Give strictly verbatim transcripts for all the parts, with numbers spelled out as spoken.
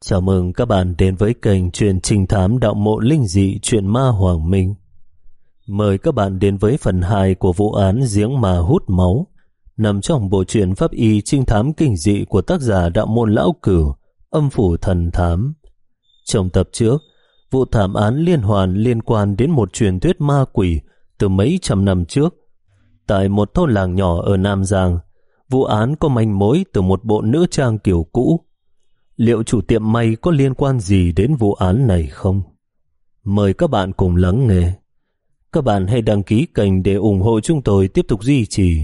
Chào mừng các bạn đến với kênh truyện trinh thám đạo mộ linh dị truyện ma Hoàng Minh. Mời các bạn đến với phần hai của vụ án giếng ma hút máu, nằm trong bộ truyện pháp y trinh thám kinh dị của tác giả đạo môn lão cửu, âm phủ thần thám. Trong tập trước, vụ thảm án liên hoàn liên quan đến một truyền thuyết ma quỷ từ mấy trăm năm trước. Tại một thôn làng nhỏ ở Nam Giang, vụ án có manh mối từ một bộ nữ trang kiểu cũ. Liệu chủ tiệm may có liên quan gì đến vụ án này không? Mời các bạn cùng lắng nghe. Các bạn hãy đăng ký kênh để ủng hộ chúng tôi tiếp tục duy trì.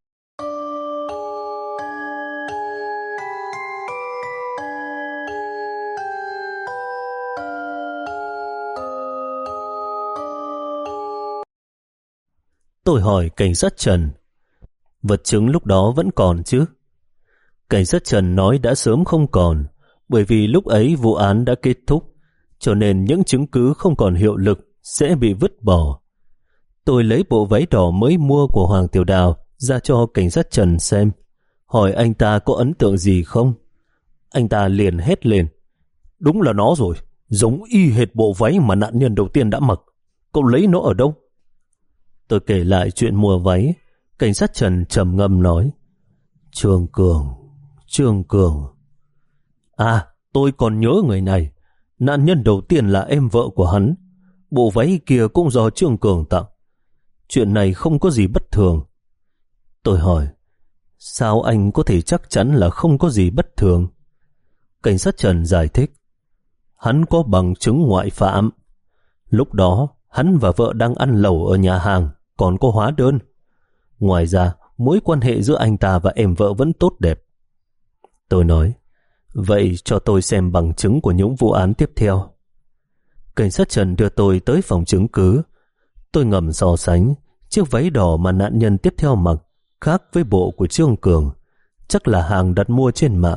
Tôi hỏi cảnh sát Trần, vật chứng lúc đó vẫn còn chứ? Cảnh sát Trần nói đã sớm không còn, bởi vì lúc ấy vụ án đã kết thúc, cho nên những chứng cứ không còn hiệu lực sẽ bị vứt bỏ. Tôi lấy bộ váy đỏ mới mua của Hoàng Tiểu Đào ra cho cảnh sát Trần xem, hỏi anh ta có ấn tượng gì không. Anh ta liền hét lên: "Đúng là nó rồi, giống y hệt bộ váy mà nạn nhân đầu tiên đã mặc. Cậu lấy nó ở đâu?" Tôi kể lại chuyện mua váy. Cảnh sát Trần trầm ngâm nói: "Trương Cường, Trương Cường. À, tôi còn nhớ người này. Nạn nhân đầu tiên là em vợ của hắn. Bộ váy kia cũng do Trương Cường tặng. Chuyện này không có gì bất thường." Tôi hỏi: "Sao anh có thể chắc chắn là không có gì bất thường?" Cảnh sát Trần giải thích: "Hắn có bằng chứng ngoại phạm. Lúc đó, hắn và vợ đang ăn lẩu ở nhà hàng, còn có hóa đơn. Ngoài ra, mối quan hệ giữa anh ta và em vợ vẫn tốt đẹp." Tôi nói: "Vậy cho tôi xem bằng chứng của những vụ án tiếp theo." Cảnh sát Trần đưa tôi tới phòng chứng cứ. Tôi ngầm so sánh chiếc váy đỏ mà nạn nhân tiếp theo mặc khác với bộ của Trương Cường, chắc là hàng đặt mua trên mạng.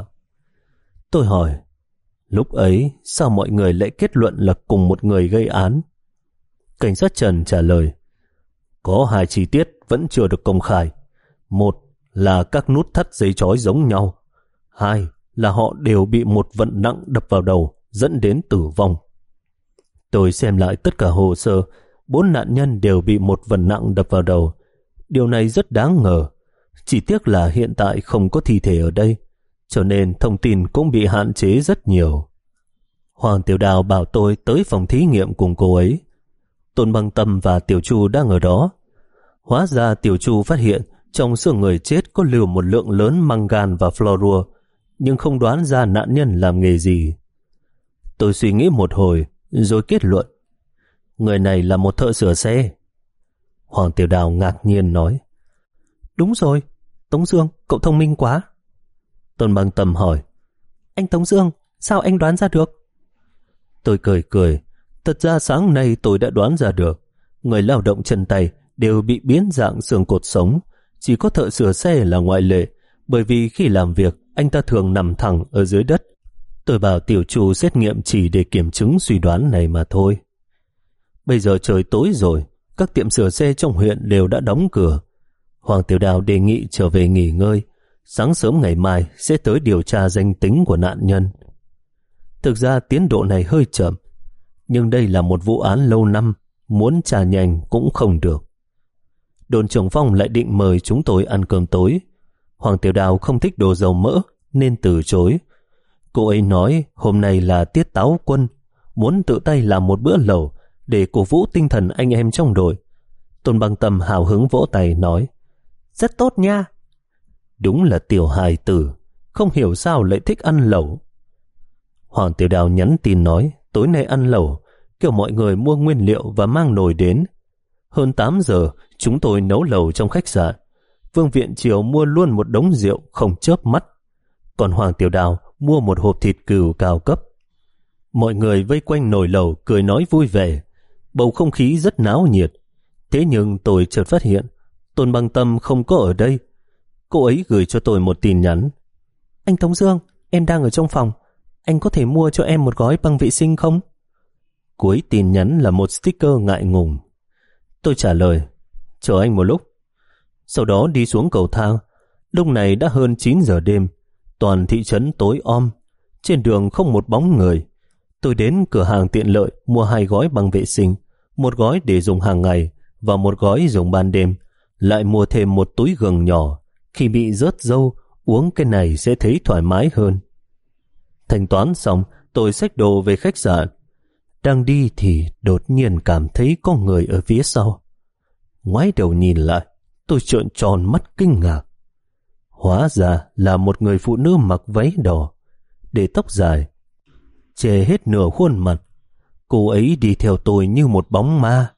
Tôi hỏi: "Lúc ấy sao mọi người lại kết luận là cùng một người gây án?" Cảnh sát Trần trả lời: "Có hai chi tiết vẫn chưa được công khai. Một là các nút thắt dây trói giống nhau. Hai là họ đều bị một vận nặng đập vào đầu dẫn đến tử vong." Tôi xem lại tất cả hồ sơ, bốn nạn nhân đều bị một vận nặng đập vào đầu. Điều này rất đáng ngờ. Chỉ tiếc là hiện tại không có thi thể ở đây, cho nên thông tin cũng bị hạn chế rất nhiều. Hoàng Tiểu Đào bảo tôi tới phòng thí nghiệm cùng cô ấy. Tôn Băng Tâm và Tiểu Chu đang ở đó. Hóa ra Tiểu Chu phát hiện trong xương người chết có lưu một lượng lớn mangan và fluorua, nhưng không đoán ra nạn nhân làm nghề gì. Tôi suy nghĩ một hồi rồi kết luận: người này là một thợ sửa xe. Hoàng Tiểu Đào ngạc nhiên nói: "Đúng rồi, Tống Dương, cậu thông minh quá." Tôn Băng Tâm hỏi: "Anh Tống Dương, sao anh đoán ra được?" Tôi cười cười: "Thật ra sáng nay tôi đã đoán ra được. Người lao động chân tay đều bị biến dạng xương cột sống, chỉ có thợ sửa xe là ngoại lệ, bởi vì khi làm việc anh ta thường nằm thẳng ở dưới đất. Tôi bảo Tiểu Chu xét nghiệm chỉ để kiểm chứng suy đoán này mà thôi." Bây giờ trời tối rồi, các tiệm sửa xe trong huyện đều đã đóng cửa. Hoàng Tiểu Đào đề nghị trở về nghỉ ngơi, sáng sớm ngày mai sẽ tới điều tra danh tính của nạn nhân. Thực ra tiến độ này hơi chậm, nhưng đây là một vụ án lâu năm, muốn trả nhanh cũng không được. Đồn trưởng Phong lại định mời chúng tôi ăn cơm tối. Hoàng Tiểu Đào không thích đồ dầu mỡ nên từ chối. Cô ấy nói hôm nay là tiết táo quân, muốn tự tay làm một bữa lẩu để cổ vũ tinh thần anh em trong đội. Tôn Băng Tâm hào hứng vỗ tay nói: "Rất tốt nha." Đúng là tiểu hài tử, không hiểu sao lại thích ăn lẩu. Hoàng Tiểu Đào nhắn tin nói tối nay ăn lẩu, kêu mọi người mua nguyên liệu và mang nồi đến. Hơn tám giờ chúng tôi nấu lẩu trong khách sạn. Vương Viện Triều mua luôn một đống rượu không chớp mắt, còn Hoàng Tiểu Đào mua một hộp thịt cừu cao cấp. Mọi người vây quanh nồi lẩu cười nói vui vẻ, bầu không khí rất náo nhiệt. Thế nhưng tôi chợt phát hiện Tôn Băng Tâm không có ở đây. Cô ấy gửi cho tôi một tin nhắn: "Anh Tống Dương, em đang ở trong phòng, anh có thể mua cho em một gói băng vệ sinh không?" Cuối tin nhắn là một sticker ngại ngùng. Tôi trả lời: "Chờ anh một lúc." Sau đó đi xuống cầu thang. Lúc này đã hơn chín giờ đêm, toàn thị trấn tối om. Trên đường không một bóng người. Tôi đến cửa hàng tiện lợi mua hai gói băng vệ sinh, một gói để dùng hàng ngày và một gói dùng ban đêm, lại mua thêm một túi gừng nhỏ. Khi bị rớt râu, uống cái này sẽ thấy thoải mái hơn. Thanh toán xong, tôi xách đồ về khách sạn. Đang đi thì đột nhiên cảm thấy có người ở phía sau. Ngoái đầu nhìn lại, tôi trợn tròn mắt kinh ngạc. Hóa ra là một người phụ nữ mặc váy đỏ, để tóc dài, che hết nửa khuôn mặt. Cô ấy đi theo tôi như một bóng ma.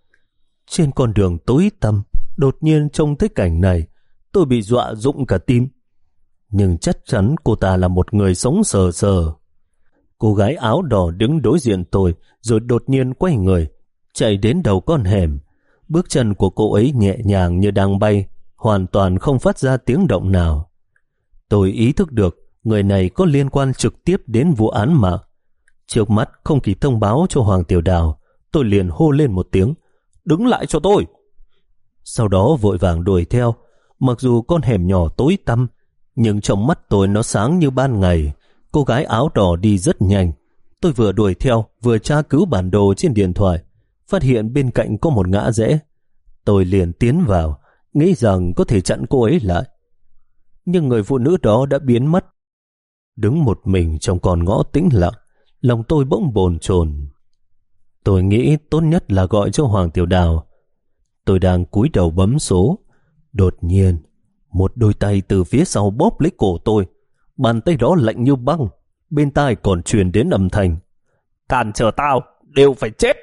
Trên con đường tối tăm, đột nhiên trông thấy cảnh này, tôi bị dọa rụng cả tim. Nhưng chắc chắn cô ta là một người sống sờ sờ. Cô gái áo đỏ đứng đối diện tôi, rồi đột nhiên quay người, chạy đến đầu con hẻm. Bước chân của cô ấy nhẹ nhàng như đang bay, hoàn toàn không phát ra tiếng động nào. Tôi ý thức được người này có liên quan trực tiếp đến vụ án mạng. Trước mắt không kịp thông báo cho Hoàng Tiểu Đào, tôi liền hô lên một tiếng, đứng lại cho tôi. Sau đó vội vàng đuổi theo. Mặc dù con hẻm nhỏ tối tăm, nhưng trong mắt tôi nó sáng như ban ngày. Cô gái áo đỏ đi rất nhanh. Tôi vừa đuổi theo vừa tra cứu bản đồ trên điện thoại, phát hiện bên cạnh có một ngã rẽ. Tôi liền tiến vào, nghĩ rằng có thể chặn cô ấy lại. Nhưng người phụ nữ đó đã biến mất. Đứng một mình trong con ngõ tĩnh lặng, lòng tôi bỗng bồn chồn. Tôi nghĩ tốt nhất là gọi cho Hoàng Tiểu Đào. Tôi đang cúi đầu bấm số. Đột nhiên, một đôi tay từ phía sau bóp lấy cổ tôi. Bàn tay đó lạnh như băng, bên tai còn truyền đến âm thanh, cản trở tao, đều phải chết.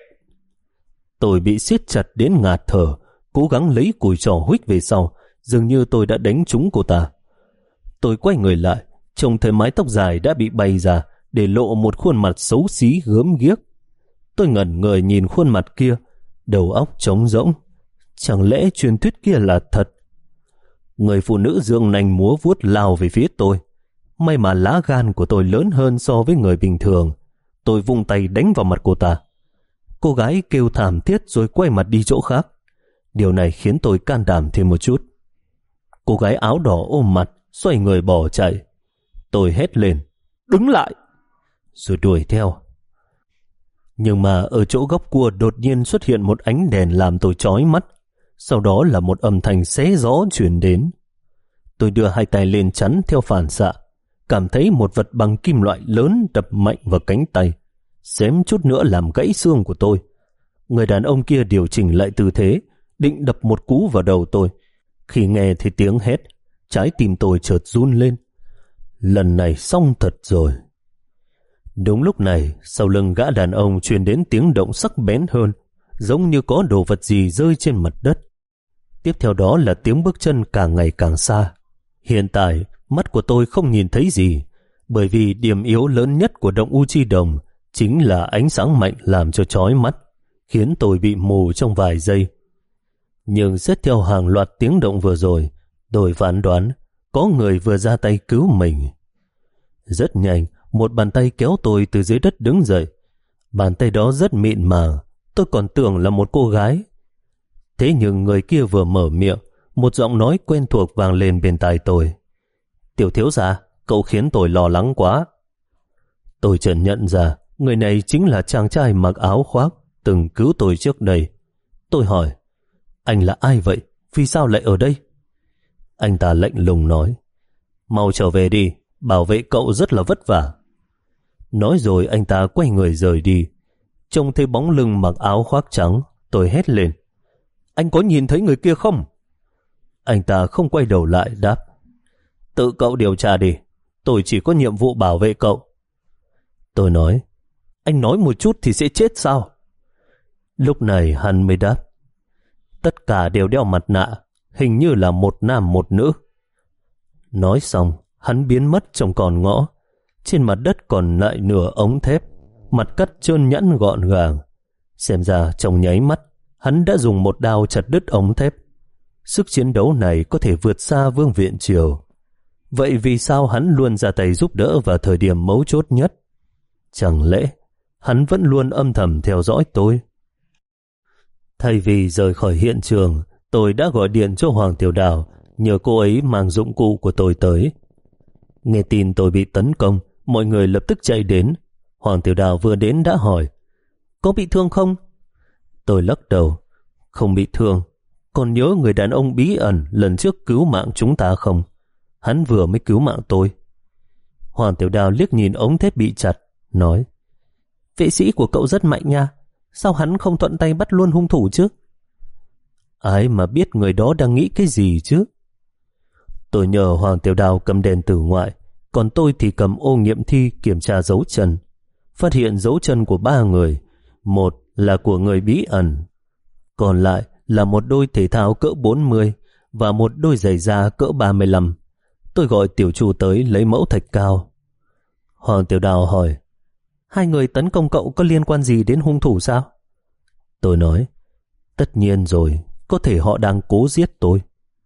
Tôi bị siết chặt đến ngạt thở, cố gắng lấy cùi trò huých về sau, dường như tôi đã đánh trúng cô ta. Tôi quay người lại, trông thấy mái tóc dài đã bị bay ra, để lộ một khuôn mặt xấu xí gớm ghiếc. Tôi ngẩn người nhìn khuôn mặt kia, đầu óc trống rỗng. Chẳng lẽ truyền thuyết kia là thật? Người phụ nữ dương nanh múa vuốt lao về phía tôi. May mà lá gan của tôi lớn hơn so với người bình thường. Tôi vung tay đánh vào mặt cô ta. Cô gái kêu thảm thiết rồi quay mặt đi chỗ khác. Điều này khiến tôi can đảm thêm một chút. Cô gái áo đỏ ôm mặt, xoay người bỏ chạy. Tôi hét lên, đứng lại, rồi đuổi theo. Nhưng mà ở chỗ góc cua đột nhiên xuất hiện một ánh đèn làm tôi chói mắt. Sau đó là một âm thanh xé gió truyền đến. Tôi đưa hai tay lên chắn theo phản xạ, cảm thấy một vật bằng kim loại lớn đập mạnh vào cánh tay, xém chút nữa làm gãy xương của tôi. Người đàn ông kia điều chỉnh lại tư thế, định đập một cú vào đầu tôi. Khi nghe thấy tiếng hét, trái tim tôi chợt run lên. Lần này xong thật rồi. Đúng lúc này, sau lưng gã đàn ông truyền đến tiếng động sắc bén hơn, giống như có đồ vật gì rơi trên mặt đất. Tiếp theo đó là tiếng bước chân càng ngày càng xa. Hiện tại, mắt của tôi không nhìn thấy gì, bởi vì điểm yếu lớn nhất của động U Chi Đồng chính là ánh sáng mạnh làm cho chói mắt, khiến tôi bị mù trong vài giây. Nhưng xét theo hàng loạt tiếng động vừa rồi, tôi phán đoán có người vừa ra tay cứu mình. Rất nhanh, một bàn tay kéo tôi từ dưới đất đứng dậy. Bàn tay đó rất mịn màng, tôi còn tưởng là một cô gái. Thế nhưng người kia vừa mở miệng, một giọng nói quen thuộc vang lên bên tai tôi. Tiểu thiếu gia, cậu khiến tôi lo lắng quá. Tôi chợt nhận ra người này chính là chàng trai mặc áo khoác từng cứu tôi trước đây. Tôi hỏi, anh là ai vậy? Vì sao lại ở đây? Anh ta lạnh lùng nói, mau trở về đi, bảo vệ cậu rất là vất vả. Nói rồi anh ta quay người rời đi. Trông thấy bóng lưng mặc áo khoác trắng, tôi hét lên, anh có nhìn thấy người kia không? Anh ta không quay đầu lại đáp, tự cậu điều tra đi, tôi chỉ có nhiệm vụ bảo vệ cậu. Tôi nói, anh nói một chút thì sẽ chết sao? Lúc này hắn mới đáp, tất cả đều đeo mặt nạ, hình như là một nam một nữ. Nói xong, hắn biến mất trong con ngõ. Trên mặt đất còn lại nửa ống thép, mặt cắt trơn nhẵn gọn gàng. Xem ra trong nháy mắt, hắn đã dùng một đao chặt đứt ống thép. Sức chiến đấu này có thể vượt xa Vương Viện Triều. Vậy vì sao hắn luôn ra tay giúp đỡ vào thời điểm mấu chốt nhất? Chẳng lẽ hắn vẫn luôn âm thầm theo dõi tôi? Thay vì rời khỏi hiện trường, tôi đã gọi điện cho Hoàng Tiểu Đào, nhờ cô ấy mang dụng cụ của tôi tới. Nghe tin tôi bị tấn công, Mọi người lập tức chạy đến. Hoàng Tiểu Đào vừa đến đã hỏi: Có bị thương không? Tôi lắc đầu: Không bị thương. Còn nhớ người đàn ông bí ẩn lần trước cứu mạng chúng ta không? Hắn vừa mới cứu mạng tôi. Hoàng Tiểu Đào liếc nhìn ống thép bị chặt, nói: Vệ sĩ của cậu rất mạnh nha, sao hắn không thuận tay bắt luôn hung thủ chứ? Ai mà biết người đó đang nghĩ cái gì chứ? Tôi nhờ Hoàng Tiểu Đào cầm đèn tử ngoại, còn tôi thì cầm ô nghiệm thi kiểm tra dấu chân. Phát hiện dấu chân của ba người, một là của người bí ẩn, còn lại là một đôi thể thao cỡ bốn mươi và một đôi giày da cỡ ba mươi lăm. Tôi gọi tiểu chủ tới lấy mẫu thạch cao. Hoàng Tiểu Đào hỏi: Hai người tấn công cậu có liên quan gì đến hung thủ sao? Tôi nói: Tất nhiên rồi, có thể họ đang cố giết tôi.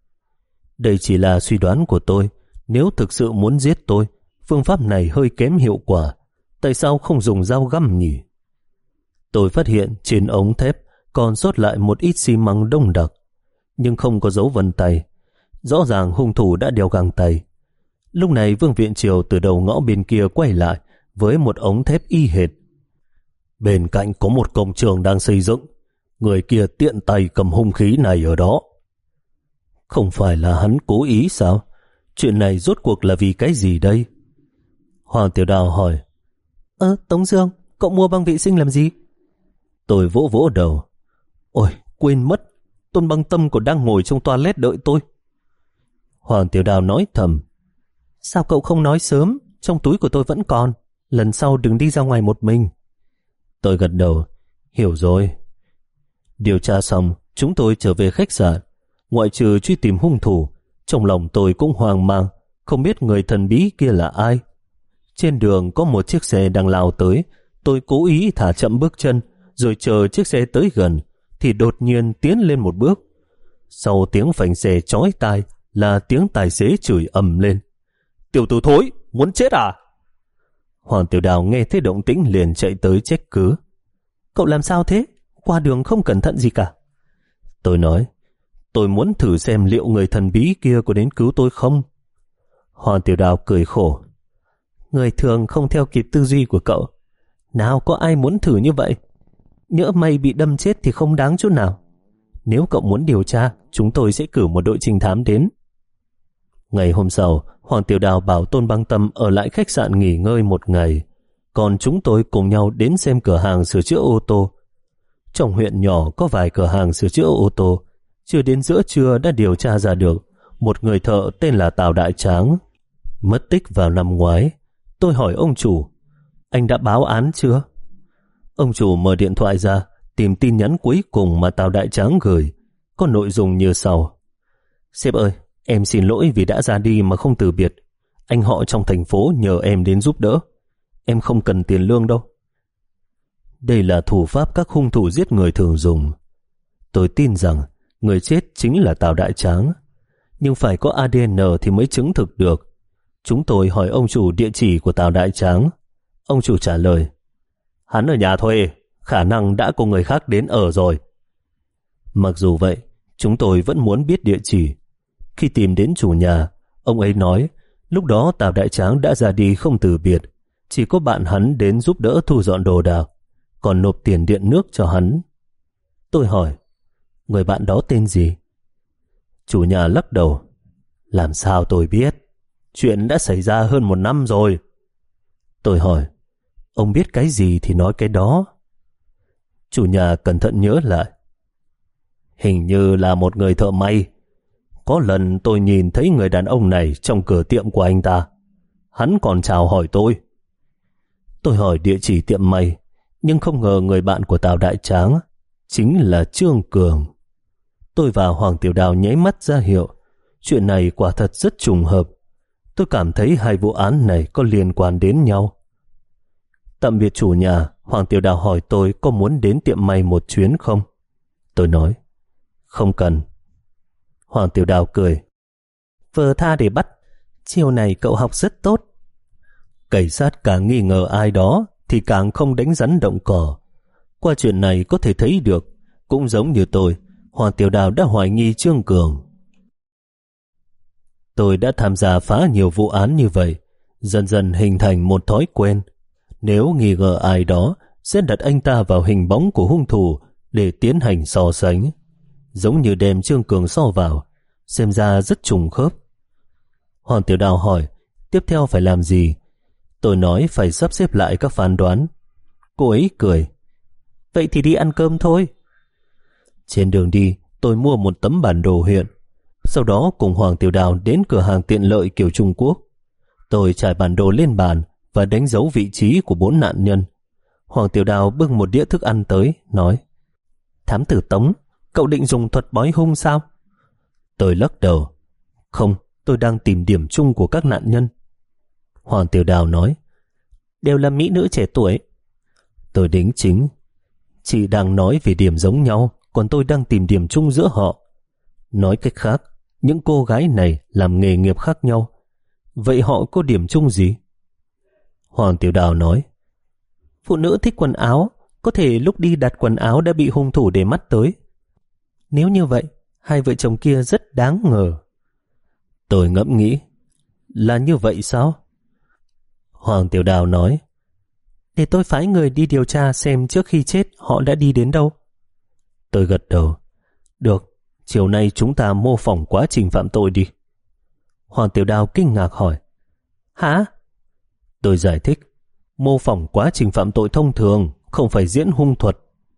Đây chỉ là suy đoán của tôi. Nếu thực sự muốn giết tôi, phương pháp này hơi kém hiệu quả. Tại sao không dùng dao găm nhỉ? Tôi phát hiện trên ống thép còn sót lại một ít xi măng đông đặc, nhưng không có dấu vân tay. Rõ ràng hung thủ đã đeo găng tay. Lúc này Vương Viện Triều từ đầu ngõ bên kia quay lại với một ống thép y hệt. Bên cạnh có một công trường đang xây dựng. Người kia tiện tay cầm hung khí này ở đó. Không phải là hắn cố ý sao? Chuyện này rốt cuộc là vì cái gì đây? Hoàng Tiểu Đào hỏi: Ơ, Tống Dương, cậu mua băng vệ sinh làm gì? Tôi vỗ vỗ đầu: Ôi, quên mất, Tôn Băng Tâm còn đang ngồi trong toilet đợi tôi. Hoàng Tiểu Đào nói thầm: Sao cậu không nói sớm? Trong túi của tôi vẫn còn. Lần sau đừng đi ra ngoài một mình. Tôi gật đầu: Hiểu rồi. Điều tra xong, chúng tôi trở về khách sạn. Ngoại trừ truy tìm hung thủ, trong lòng tôi cũng hoang mang, không biết người thần bí kia là ai. Trên đường có một chiếc xe đang lao tới. Tôi cố ý thả chậm bước chân, rồi chờ chiếc xe tới gần thì đột nhiên tiến lên một bước. Sau tiếng phanh xe chói tai là tiếng tài xế chửi ầm lên: Tiểu tử thối, muốn chết à? Hoàng Tiểu Đào nghe thấy động tĩnh liền chạy tới trách cứ: Cậu làm sao thế? Qua đường không cẩn thận gì cả. Tôi nói: Tôi muốn thử xem liệu người thần bí kia có đến cứu tôi không. Hoàng Tiểu Đào cười khổ: Người thường không theo kịp tư duy của cậu. Nào có ai muốn thử như vậy? Nhỡ may bị đâm chết thì không đáng chút nào. Nếu cậu muốn điều tra, chúng tôi sẽ cử một đội trinh thám đến. Ngày hôm sau, Hoàng Tiểu Đào bảo Tôn Băng Tâm ở lại khách sạn nghỉ ngơi một ngày, còn chúng tôi cùng nhau đến xem cửa hàng sửa chữa ô tô. Trong huyện nhỏ có vài cửa hàng sửa chữa ô tô. Chưa đến giữa trưa đã điều tra ra được một người thợ tên là Tào Đại Tráng mất tích vào năm ngoái. Tôi hỏi ông chủ: Anh đã báo án chưa? Ông chủ mở điện thoại ra tìm tin nhắn cuối cùng mà Tào Đại Tráng gửi. Có nội dung như sau: Sếp ơi, em xin lỗi vì đã ra đi mà không từ biệt. Anh họ trong thành phố nhờ em đến giúp đỡ. Em không cần tiền lương đâu. Đây là thủ pháp các hung thủ giết người thường dùng. Tôi tin rằng người chết chính là Tào Đại Tráng, nhưng phải có a đê en thì mới chứng thực được. Chúng tôi hỏi ông chủ địa chỉ của Tào Đại Tráng. Ông chủ trả lời: Hắn ở nhà thuê, khả năng đã có người khác đến ở rồi. Mặc dù vậy, chúng tôi vẫn muốn biết địa chỉ. Khi tìm đến chủ nhà, ông ấy nói lúc đó Tào Đại Tráng đã ra đi không từ biệt, chỉ có bạn hắn đến giúp đỡ thu dọn đồ đạc, còn nộp tiền điện nước cho hắn. Tôi hỏi: Người bạn đó tên gì? Chủ nhà lắc đầu: Làm sao tôi biết? Chuyện đã xảy ra hơn một năm rồi. Tôi hỏi: Ông biết cái gì thì nói cái đó. Chủ nhà cẩn thận nhớ lại: Hình như là một người thợ may. Có lần tôi nhìn thấy người đàn ông này trong cửa tiệm của anh ta. Hắn còn chào hỏi tôi. Tôi hỏi địa chỉ tiệm may, nhưng không ngờ người bạn của Tào Đại Tráng chính là Trương Cường. Tôi và Hoàng Tiểu Đào nháy mắt ra hiệu. Chuyện này quả thật rất trùng hợp. Tôi cảm thấy hai vụ án này có liên quan đến nhau. Tạm biệt chủ nhà, Hoàng Tiểu Đào hỏi tôi có muốn đến tiệm may một chuyến không. Tôi nói: Không cần. Hoàng Tiểu Đào cười: Vờ tha để bắt. Chiều này cậu học rất tốt. Cảnh sát càng nghi ngờ ai đó thì càng không đánh rắn động cỏ. Qua chuyện này có thể thấy được, cũng giống như tôi, Hoàng Tiểu Đào đã hoài nghi Trương Cường. Tôi đã tham gia phá nhiều vụ án như vậy, Dần dần hình thành một thói quen. Nếu nghi ngờ ai đó, sẽ đặt anh ta vào hình bóng của hung thủ để tiến hành so sánh. Giống như đem Trương Cường so vào, xem ra rất trùng khớp. Hoàng Tiểu Đào hỏi, tiếp theo phải làm gì? Tôi nói phải sắp xếp lại các phán đoán. Cô ấy cười, vậy thì đi ăn cơm thôi. Trên đường đi, tôi mua một tấm bản đồ huyện. Sau đó cùng Hoàng Tiểu Đào đến cửa hàng tiện lợi kiểu Trung Quốc. Tôi trải bản đồ lên bàn và đánh dấu vị trí của bốn nạn nhân. Hoàng Tiểu Đào bưng một đĩa thức ăn tới, nói, thám tử Tống, cậu định dùng thuật bói hung sao? Tôi lắc đầu, không, tôi đang tìm điểm chung của các nạn nhân. Hoàng Tiểu Đào nói, đều là mỹ nữ trẻ tuổi. Tôi đính chính, chị đang nói về điểm giống nhau, còn tôi đang tìm điểm chung giữa họ. Nói cách khác, những cô gái này làm nghề nghiệp khác nhau. Vậy họ có điểm chung gì? Hoàng Tiểu Đào nói, phụ nữ thích quần áo, có thể lúc đi đặt quần áo đã bị hung thủ để mắt tới. Nếu như vậy, hai vợ chồng kia rất đáng ngờ. Tôi ngẫm nghĩ, là như vậy sao? Hoàng Tiểu Đào nói, để tôi phái người đi điều tra xem trước khi chết họ đã đi đến đâu. Tôi gật đầu, được, chiều nay chúng ta mô phỏng quá trình phạm tội đi. Hoàng Tiểu Đào kinh ngạc hỏi, hả? Tôi giải thích, mô phỏng quá trình phạm tội thông thường, không phải diễn hung thuật.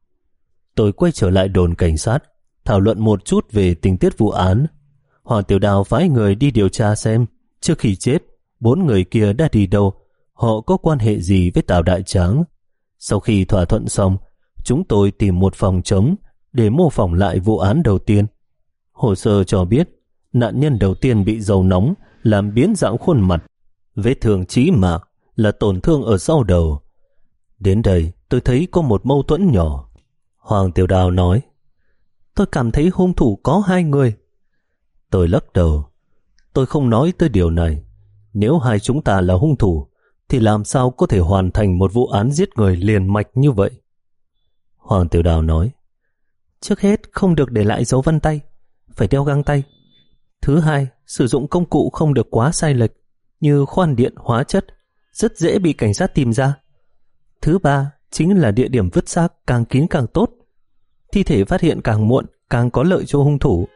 Tôi quay trở lại đồn cảnh sát, thảo luận một chút về tình tiết vụ án. Hoàng Tiểu Đào phái người đi điều tra xem trước khi chết bốn người kia đã đi đâu, họ có quan hệ gì với Tào Đại Tráng. Sau khi thỏa thuận xong, chúng tôi tìm một phòng trống để mô phỏng lại vụ án đầu tiên. Hồ sơ cho biết nạn nhân đầu tiên bị dầu nóng làm biến dạng khuôn mặt, vết thương chí mạng là tổn thương ở sau đầu. Đến đây tôi thấy có một mâu thuẫn nhỏ. Hoàng Tiểu Đào nói, tôi cảm thấy hung thủ có hai người. Tôi lắc đầu, tôi không nói tới điều này. Nếu hai chúng ta là hung thủ thì làm sao có thể hoàn thành một vụ án giết người liền mạch như vậy? Hoàng Tiểu Đào nói, trước hết không được để lại dấu vân tay, phải đeo găng tay. Thứ hai, sử dụng công cụ không được quá sai lệch, như khoan điện, hóa chất, rất dễ bị cảnh sát tìm ra. Thứ ba, chính là địa điểm vứt xác càng kín càng tốt. Thi thể phát hiện càng muộn càng có lợi cho hung thủ.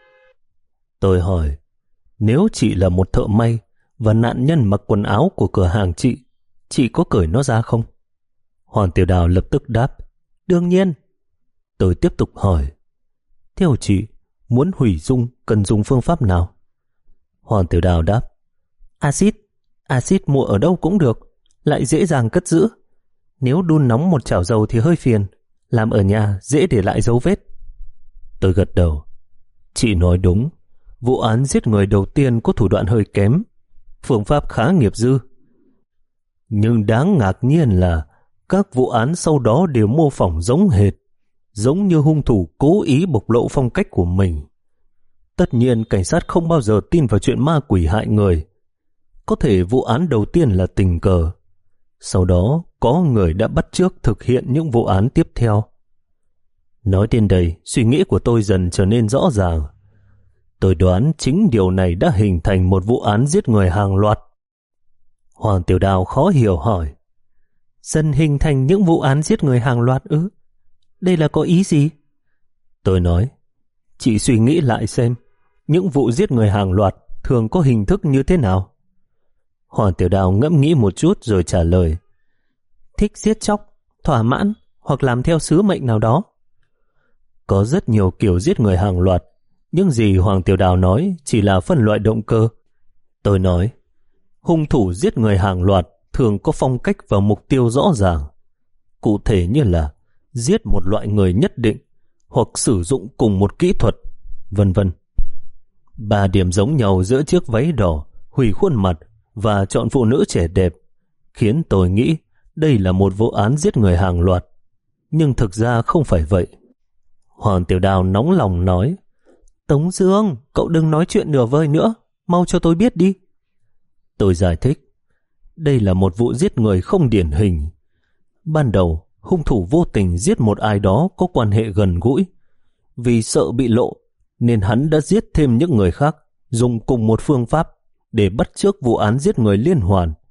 Tôi hỏi, nếu chị là một thợ may và nạn nhân mặc quần áo của cửa hàng chị, chị có cởi nó ra không? Hoàng Tiểu Đào lập tức đáp, đương nhiên. Tôi tiếp tục hỏi, theo chị, muốn hủy dung cần dùng phương pháp nào? Hoàng Tiểu Đào đáp, axit. Axit mua ở đâu cũng được, lại dễ dàng cất giữ. Nếu đun nóng một chảo dầu thì hơi phiền, làm ở nhà dễ để lại dấu vết. Tôi gật đầu, chị nói đúng. Vụ án giết người đầu tiên có thủ đoạn hơi kém, phương pháp khá nghiệp dư. Nhưng đáng ngạc nhiên là các vụ án sau đó đều mô phỏng giống hệt, giống như hung thủ cố ý bộc lộ phong cách của mình. Tất nhiên cảnh sát không bao giờ tin vào chuyện ma quỷ hại người. Có thể vụ án đầu tiên là tình cờ, sau đó có người đã bắt chước thực hiện những vụ án tiếp theo. Nói đến đây, suy nghĩ của tôi dần trở nên rõ ràng. Tôi đoán chính điều này đã hình thành một vụ án giết người hàng loạt. Hoàng Tiểu Đào khó hiểu hỏi, dần hình thành những vụ án giết người hàng loạt ư? Đây là có ý gì? Tôi nói, chị suy nghĩ lại xem, những vụ giết người hàng loạt thường có hình thức như thế nào? Hoàng Tiểu Đào ngẫm nghĩ một chút rồi trả lời, thích giết chóc, thỏa mãn hoặc làm theo sứ mệnh nào đó. Có rất nhiều kiểu giết người hàng loạt, nhưng gì Hoàng Tiểu Đào nói chỉ là phân loại động cơ. Tôi nói, hung thủ giết người hàng loạt thường có phong cách và mục tiêu rõ ràng, cụ thể như là giết một loại người nhất định hoặc sử dụng cùng một kỹ thuật, vân vân. Ba điểm giống nhau giữa chiếc váy đỏ, hủy khuôn mặt và chọn phụ nữ trẻ đẹp khiến tôi nghĩ đây là một vụ án giết người hàng loạt. Nhưng thực ra không phải vậy. Hoàng Tiểu Đào nóng lòng nói, Tống Dương, cậu đừng nói chuyện nửa vời nữa, mau cho tôi biết đi. Tôi giải thích, đây là một vụ giết người không điển hình. Ban đầu, hung thủ vô tình giết một ai đó có quan hệ gần gũi. Vì sợ bị lộ, nên hắn đã giết thêm những người khác, dùng cùng một phương pháp để bắt chước vụ án giết người liên hoàn.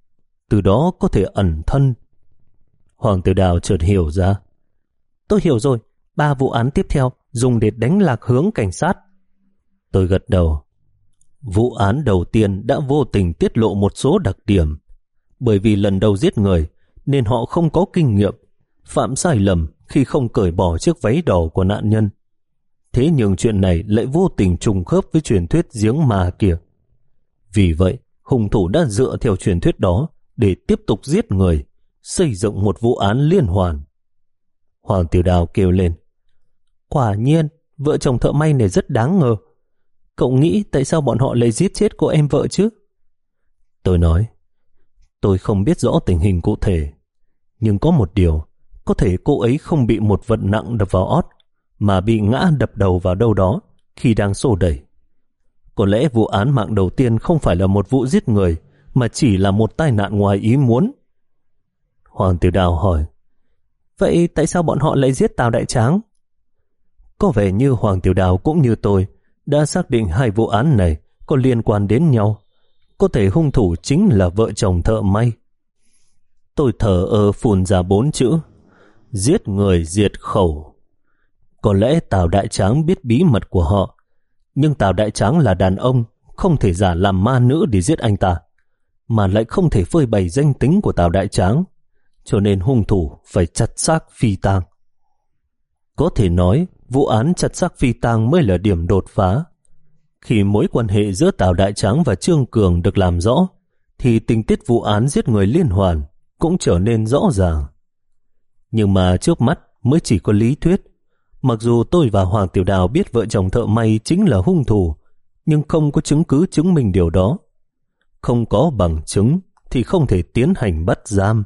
từ đó có thể ẩn thân. Hoàng Tiểu Đào chợt hiểu ra. Tôi hiểu rồi, ba vụ án tiếp theo dùng để đánh lạc hướng cảnh sát. Tôi gật đầu. Vụ án đầu tiên đã vô tình tiết lộ một số đặc điểm. Bởi vì lần đầu giết người nên họ không có kinh nghiệm, phạm sai lầm khi không cởi bỏ chiếc váy đỏ của nạn nhân. Thế nhưng chuyện này lại vô tình trùng khớp với truyền thuyết giếng ma kia. Vì vậy, hung thủ đã dựa theo truyền thuyết đó để tiếp tục giết người, xây dựng một vụ án liên hoàn. Hoàng Tiểu Đào kêu lên. Quả nhiên, vợ chồng thợ may này rất đáng ngờ. Cậu nghĩ tại sao bọn họ lại giết chết cô em vợ chứ? Tôi nói, tôi không biết rõ tình hình cụ thể, nhưng có một điều, có thể cô ấy không bị một vật nặng đập vào ót, mà bị ngã đập đầu vào đâu đó khi đang xô đẩy. Có lẽ vụ án mạng đầu tiên không phải là một vụ giết người, mà chỉ là một tai nạn ngoài ý muốn. Hoàng Tiểu Đào hỏi, vậy tại sao bọn họ lại giết Tào Đại Tráng? Có vẻ như Hoàng Tiểu Đào cũng như tôi đã xác định hai vụ án này có liên quan đến nhau. Có thể hung thủ chính là vợ chồng thợ may. Tôi thở ơ phun ra bốn chữ: giết người diệt khẩu. Có lẽ Tào Đại Tráng biết bí mật của họ, nhưng Tào Đại Tráng là đàn ông, không thể giả làm ma nữ để giết anh ta, mà lại không thể phơi bày danh tính của Tào Đại Tráng, cho nên hung thủ phải chặt xác phi tang. Có thể nói vụ án chặt xác phi tang mới là điểm đột phá. Khi mối quan hệ giữa Tào Đại Tráng và Trương Cường được làm rõ, thì tình tiết vụ án giết người liên hoàn cũng trở nên rõ ràng. Nhưng mà trước mắt mới chỉ có lý thuyết. Mặc dù tôi và Hoàng Tiểu Đào biết vợ chồng thợ may chính là hung thủ, nhưng không có chứng cứ chứng minh điều đó. Không có bằng chứng thì không thể tiến hành bắt giam.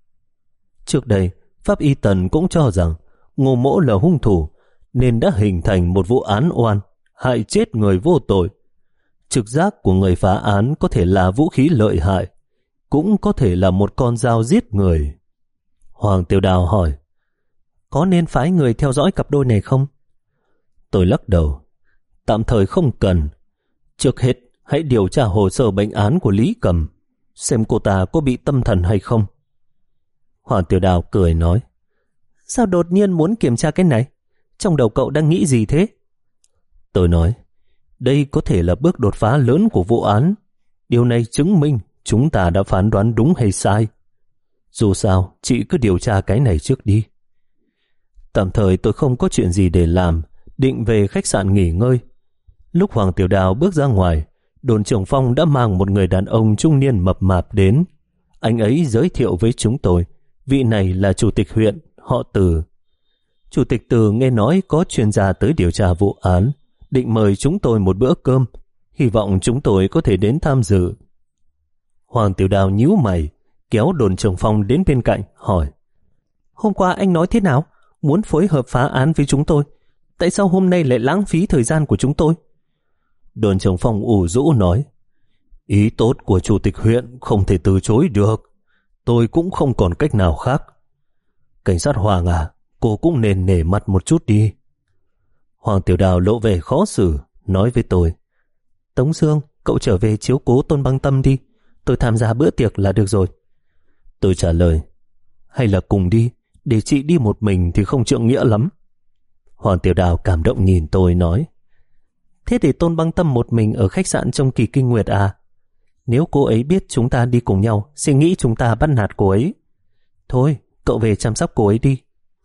Trước đây, Pháp Y Tần cũng cho rằng Ngô Mỗ là hung thủ, nên đã hình thành một vụ án oan, hại chết người vô tội. Trực giác của người phá án có thể là vũ khí lợi hại, cũng có thể là một con dao giết người. Hoàng Tiểu Đào hỏi, có nên phái người theo dõi cặp đôi này không? Tôi lắc đầu, tạm thời không cần. Trước hết, hãy điều tra hồ sơ bệnh án của Lý Cầm, xem cô ta có bị tâm thần hay không. Hoàng Tiểu Đào cười nói, sao đột nhiên muốn kiểm tra cái này? Trong đầu cậu đang nghĩ gì thế? Tôi nói, đây có thể là bước đột phá lớn của vụ án. Điều này chứng minh chúng ta đã phán đoán đúng hay sai. Dù sao, chị cứ điều tra cái này trước đi. Tạm thời tôi không có chuyện gì để làm, định về khách sạn nghỉ ngơi. Lúc Hoàng Tiểu Đào bước ra ngoài, đồn trưởng Phong đã mang một người đàn ông trung niên mập mạp đến. Anh ấy giới thiệu với chúng tôi, vị này là chủ tịch huyện, họ Từ. Chủ tịch Từ nghe nói có chuyên gia tới điều tra vụ án, định mời chúng tôi một bữa cơm, hy vọng chúng tôi có thể đến tham dự. Hoàng Tiểu Đào nhíu mày, kéo đồn trưởng Phong đến bên cạnh, hỏi, hôm qua anh nói thế nào? Muốn phối hợp phá án với chúng tôi, tại sao hôm nay lại lãng phí thời gian của chúng tôi? Đồn trưởng Phong ủ rũ nói, ý tốt của chủ tịch huyện không thể từ chối được, tôi cũng không còn cách nào khác. Cảnh sát Hoàng à, cô cũng nên nể mặt một chút đi. Hoàng Tiểu Đào lộ vẻ khó xử, nói với tôi, Tống Dương, cậu trở về chiếu cố Tôn Băng Tâm đi, tôi tham gia bữa tiệc là được rồi. Tôi trả lời, hay là cùng đi, để chị đi một mình thì không trượng nghĩa lắm. Hoàng Tiểu Đào cảm động nhìn tôi nói, thế để Tôn Băng Tâm một mình ở khách sạn trong kỳ kinh nguyệt à? Nếu cô ấy biết chúng ta đi cùng nhau, sẽ nghĩ chúng ta bắt nạt cô ấy. Thôi, cậu về chăm sóc cô ấy đi.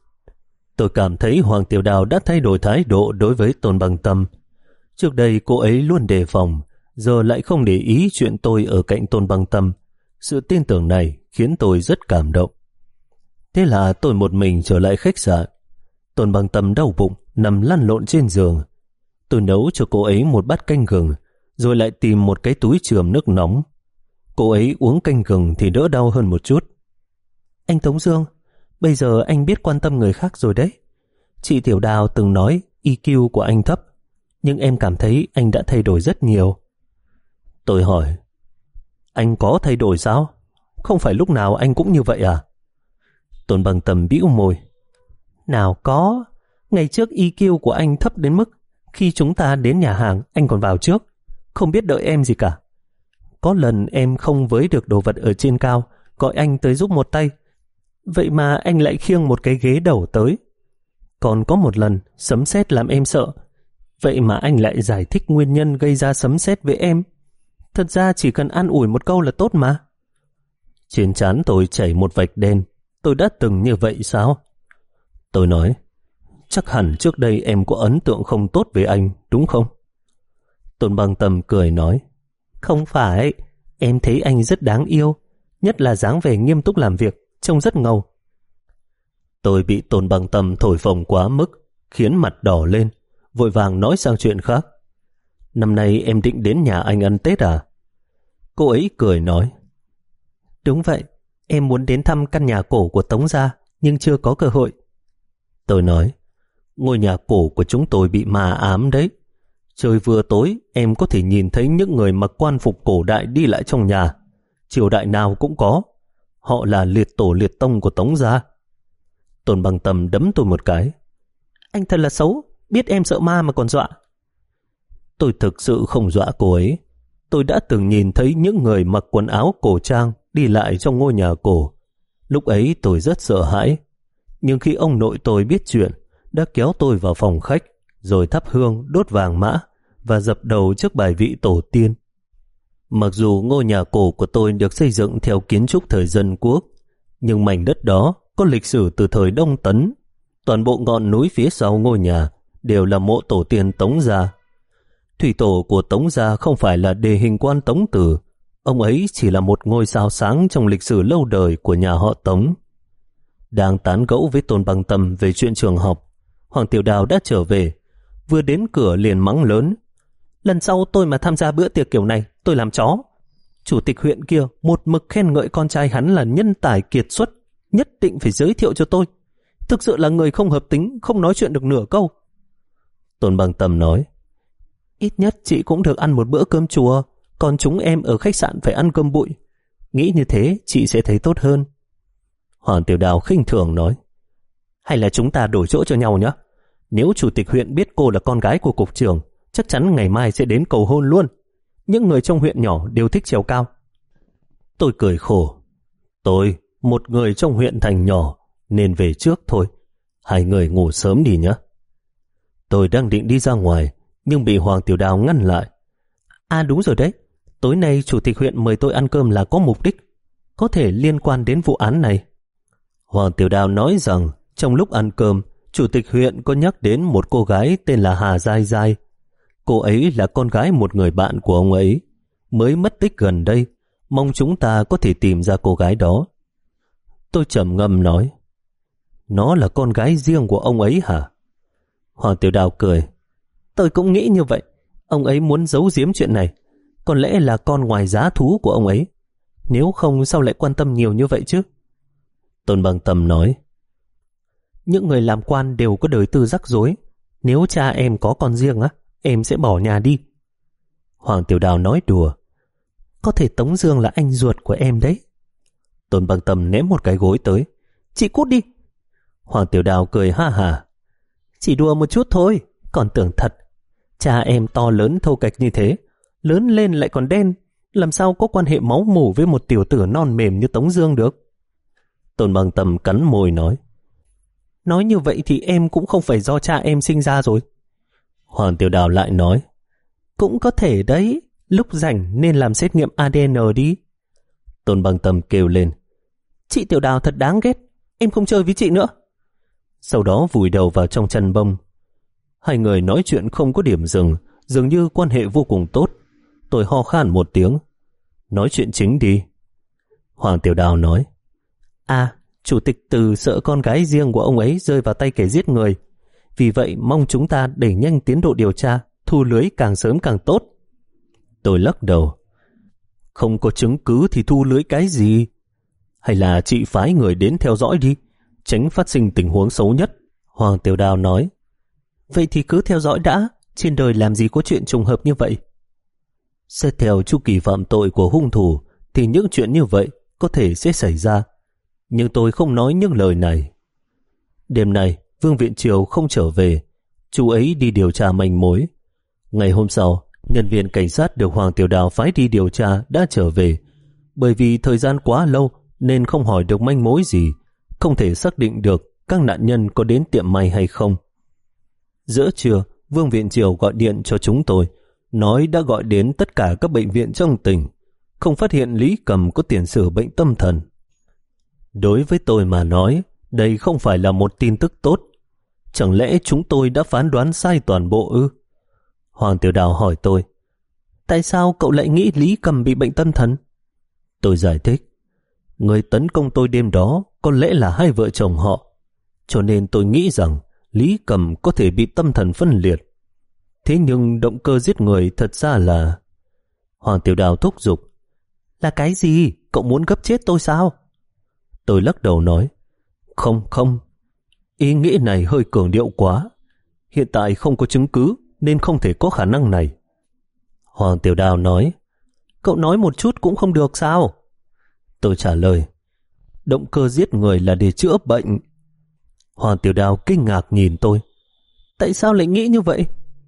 Tôi cảm thấy Hoàng Tiểu Đào đã thay đổi thái độ đối với Tôn Băng Tâm. Trước đây cô ấy luôn đề phòng, giờ lại không để ý chuyện tôi ở cạnh Tôn Băng Tâm. Sự tin tưởng này khiến tôi rất cảm động. Thế là tôi một mình trở lại khách sạn. Tôn Băng Tâm đau bụng, nằm lăn lộn trên giường. Tôi nấu cho cô ấy một bát canh gừng, rồi lại tìm một cái túi chườm nước nóng. Cô ấy uống canh gừng thì đỡ đau hơn một chút. Anh Tống Dương, bây giờ anh biết quan tâm người khác rồi đấy. Chị Tiểu Đào từng nói i kiu của anh thấp, nhưng em cảm thấy anh đã thay đổi rất nhiều. Tôi hỏi, anh có thay đổi sao? Không phải lúc nào anh cũng như vậy à? Tôn Băng Tâm bĩu môi, nào có, ngày trước i kiu của anh thấp đến mức khi chúng ta đến nhà hàng anh còn vào trước, không biết đợi em gì cả. Có lần em không với được đồ vật ở trên cao gọi anh tới giúp một tay. Vậy mà anh lại khiêng một cái ghế đầu tới. Còn có một lần sấm sét làm em sợ. Vậy mà anh lại giải thích nguyên nhân gây ra sấm sét với em. Thật ra chỉ cần an ủi một câu là tốt mà. Trên trán tôi chảy một vạch đen. Tôi đã từng như vậy sao? Tôi nói, chắc hẳn trước đây em có ấn tượng không tốt về anh, đúng không? Tôn Băng Tâm cười nói, không phải, em thấy anh rất đáng yêu, nhất là dáng vẻ nghiêm túc làm việc, trông rất ngầu. Tôi bị Tôn Băng Tâm thổi phồng quá mức, khiến mặt đỏ lên, vội vàng nói sang chuyện khác. Năm nay em định đến nhà anh ăn Tết à? Cô ấy cười nói, đúng vậy, em muốn đến thăm căn nhà cổ của Tống gia, nhưng chưa có cơ hội. Tôi nói, ngôi nhà cổ của chúng tôi bị ma ám đấy. Trời vừa tối, em có thể nhìn thấy những người mặc quan phục cổ đại đi lại trong nhà. Triều đại nào cũng có. Họ là liệt tổ liệt tông của Tống gia. Tôn Băng Tâm đấm tôi một cái. Anh thật là xấu, biết em sợ ma mà còn dọa. Tôi thực sự không dọa cô ấy. Tôi đã từng nhìn thấy những người mặc quần áo cổ trang đi lại trong ngôi nhà cổ. Lúc ấy tôi rất sợ hãi. Nhưng khi ông nội tôi biết chuyện, đã kéo tôi vào phòng khách, rồi thắp hương, đốt vàng mã và dập đầu trước bài vị tổ tiên. Mặc dù ngôi nhà cổ của tôi được xây dựng theo kiến trúc thời dân quốc, nhưng mảnh đất đó có lịch sử từ thời Đông Tấn. Toàn bộ ngọn núi phía sau ngôi nhà đều là mộ tổ tiên Tống gia. Thủy tổ của Tống gia không phải là đề hình quan Tống Tử, ông ấy chỉ là một ngôi sao sáng trong lịch sử lâu đời của nhà họ Tống. Đang tán gẫu với Tôn Băng Tâm về chuyện trường học, Hoàng Tiểu Đào đã trở về, vừa đến cửa liền mắng lớn. Lần sau tôi mà tham gia bữa tiệc kiểu này, tôi làm chó. Chủ tịch huyện kia một mực khen ngợi con trai hắn là nhân tài kiệt xuất, nhất định phải giới thiệu cho tôi. Thực sự là người không hợp tính, không nói chuyện được nửa câu. Tôn Băng Tâm nói, ít nhất chị cũng được ăn một bữa cơm chùa, còn chúng em ở khách sạn phải ăn cơm bụi. Nghĩ như thế chị sẽ thấy tốt hơn. Hoàng Tiểu Đào khinh thường nói, hay là chúng ta đổi chỗ cho nhau nhé. Nếu chủ tịch huyện biết cô là con gái của cục trưởng, chắc chắn ngày mai sẽ đến cầu hôn luôn. Những người trong huyện nhỏ đều thích trèo cao. Tôi cười khổ. Tôi, một người trong huyện thành nhỏ, nên về trước thôi. Hai người ngủ sớm đi nhé. Tôi đang định đi ra ngoài, nhưng bị Hoàng Tiểu Đào ngăn lại. À đúng rồi đấy, tối nay chủ tịch huyện mời tôi ăn cơm là có mục đích, có thể liên quan đến vụ án này. Hoàng Tiểu Đào nói rằng trong lúc ăn cơm, chủ tịch huyện có nhắc đến một cô gái tên là Hà Giai Giai. Cô ấy là con gái một người bạn của ông ấy, mới mất tích gần đây, mong chúng ta có thể tìm ra cô gái đó. Tôi trầm ngâm nói, nó là con gái riêng của ông ấy hả? Hoàng Tiểu Đào cười, tôi cũng nghĩ như vậy. Ông ấy muốn giấu giếm chuyện này, có lẽ là con ngoài giá thú của ông ấy. Nếu không sao lại quan tâm nhiều như vậy chứ? Tôn Băng Tâm nói, những người làm quan đều có đời tư rắc rối. Nếu cha em có con riêng á, em sẽ bỏ nhà đi. Hoàng Tiểu Đào nói đùa, có thể Tống Dương là anh ruột của em đấy. Tôn Băng Tâm ném một cái gối tới, chị cút đi. Hoàng Tiểu Đào cười ha hả, chỉ đùa một chút thôi, còn tưởng thật. Cha em to lớn thô kệch như thế, lớn lên lại còn đen, làm sao có quan hệ máu mủ với một tiểu tử non mềm như Tống Dương được? Tôn Băng Tâm cắn môi nói, nói như vậy thì em cũng không phải do cha em sinh ra rồi. Hoàng Tiểu Đào lại nói, cũng có thể đấy, lúc rảnh nên làm xét nghiệm a đê en đi. Tôn Băng Tâm kêu lên, chị Tiểu Đào thật đáng ghét, em không chơi với chị nữa. Sau đó vùi đầu vào trong chăn bông. Hai người nói chuyện không có điểm dừng, dường như quan hệ vô cùng tốt. Tôi ho khan một tiếng, nói chuyện chính đi. Hoàng Tiểu Đào nói, à, chủ tịch Từ sợ con gái riêng của ông ấy rơi vào tay kẻ giết người, vì vậy mong chúng ta đẩy nhanh tiến độ điều tra, thu lưới càng sớm càng tốt. Tôi lắc đầu, không có chứng cứ thì thu lưới cái gì? Hay là chị phái người đến theo dõi đi, tránh phát sinh tình huống xấu nhất. Hoàng Tiểu Đào nói, vậy thì cứ theo dõi đã, trên đời làm gì có chuyện trùng hợp như vậy. Xét theo chu kỳ phạm tội của hung thủ thì những chuyện như vậy có thể sẽ xảy ra, nhưng tôi không nói những lời này. Đêm nay Vương Viện Triều không trở về, chú ấy đi điều tra manh mối. Ngày hôm sau, nhân viên cảnh sát được Hoàng Tiểu Đào phái đi điều tra đã trở về. Bởi vì thời gian quá lâu nên không hỏi được manh mối gì, không thể xác định được các nạn nhân có đến tiệm may hay không. Giữa trưa, Vương Viện Triều gọi điện cho chúng tôi, nói đã gọi đến tất cả các bệnh viện trong tỉnh, không phát hiện Lý Cầm có tiền sử bệnh tâm thần. Đối với tôi mà nói, đây không phải là một tin tức tốt. Chẳng lẽ chúng tôi đã phán đoán sai toàn bộ ư? Hoàng Tiểu Đào hỏi tôi, tại sao cậu lại nghĩ Lý Cầm bị bệnh tâm thần? Tôi giải thích, người tấn công tôi đêm đó có lẽ là hai vợ chồng họ, cho nên tôi nghĩ rằng Lý Cầm có thể bị tâm thần phân liệt. Thế nhưng động cơ giết người thật ra là... Hoàng Tiểu Đào thúc giục, là cái gì? Cậu muốn gấp chết tôi sao? Tôi lắc đầu nói, không không, ý nghĩ này hơi cường điệu quá. Hiện tại không có chứng cứ nên không thể có khả năng này. Hoàng Tiểu Đào nói, cậu nói một chút cũng không được sao? Tôi trả lời, động cơ giết người là để chữa bệnh. Hoàng Tiểu Đào kinh ngạc nhìn tôi, tại sao lại nghĩ như vậy?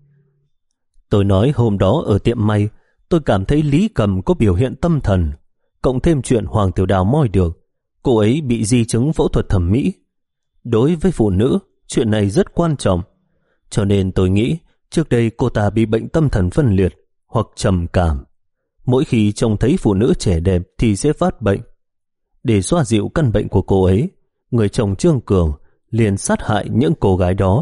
Tôi nói hôm đó ở tiệm may, tôi cảm thấy Lý Cầm có biểu hiện tâm thần, cộng thêm chuyện Hoàng Tiểu Đào moi được, cô ấy bị di chứng phẫu thuật thẩm mỹ. Đối với phụ nữ, chuyện này rất quan trọng, cho nên tôi nghĩ trước đây cô ta bị bệnh tâm thần phân liệt hoặc trầm cảm. Mỗi khi trông thấy phụ nữ trẻ đẹp thì sẽ phát bệnh. Để xoa dịu căn bệnh của cô ấy, người chồng Trương Cường liền sát hại những cô gái đó.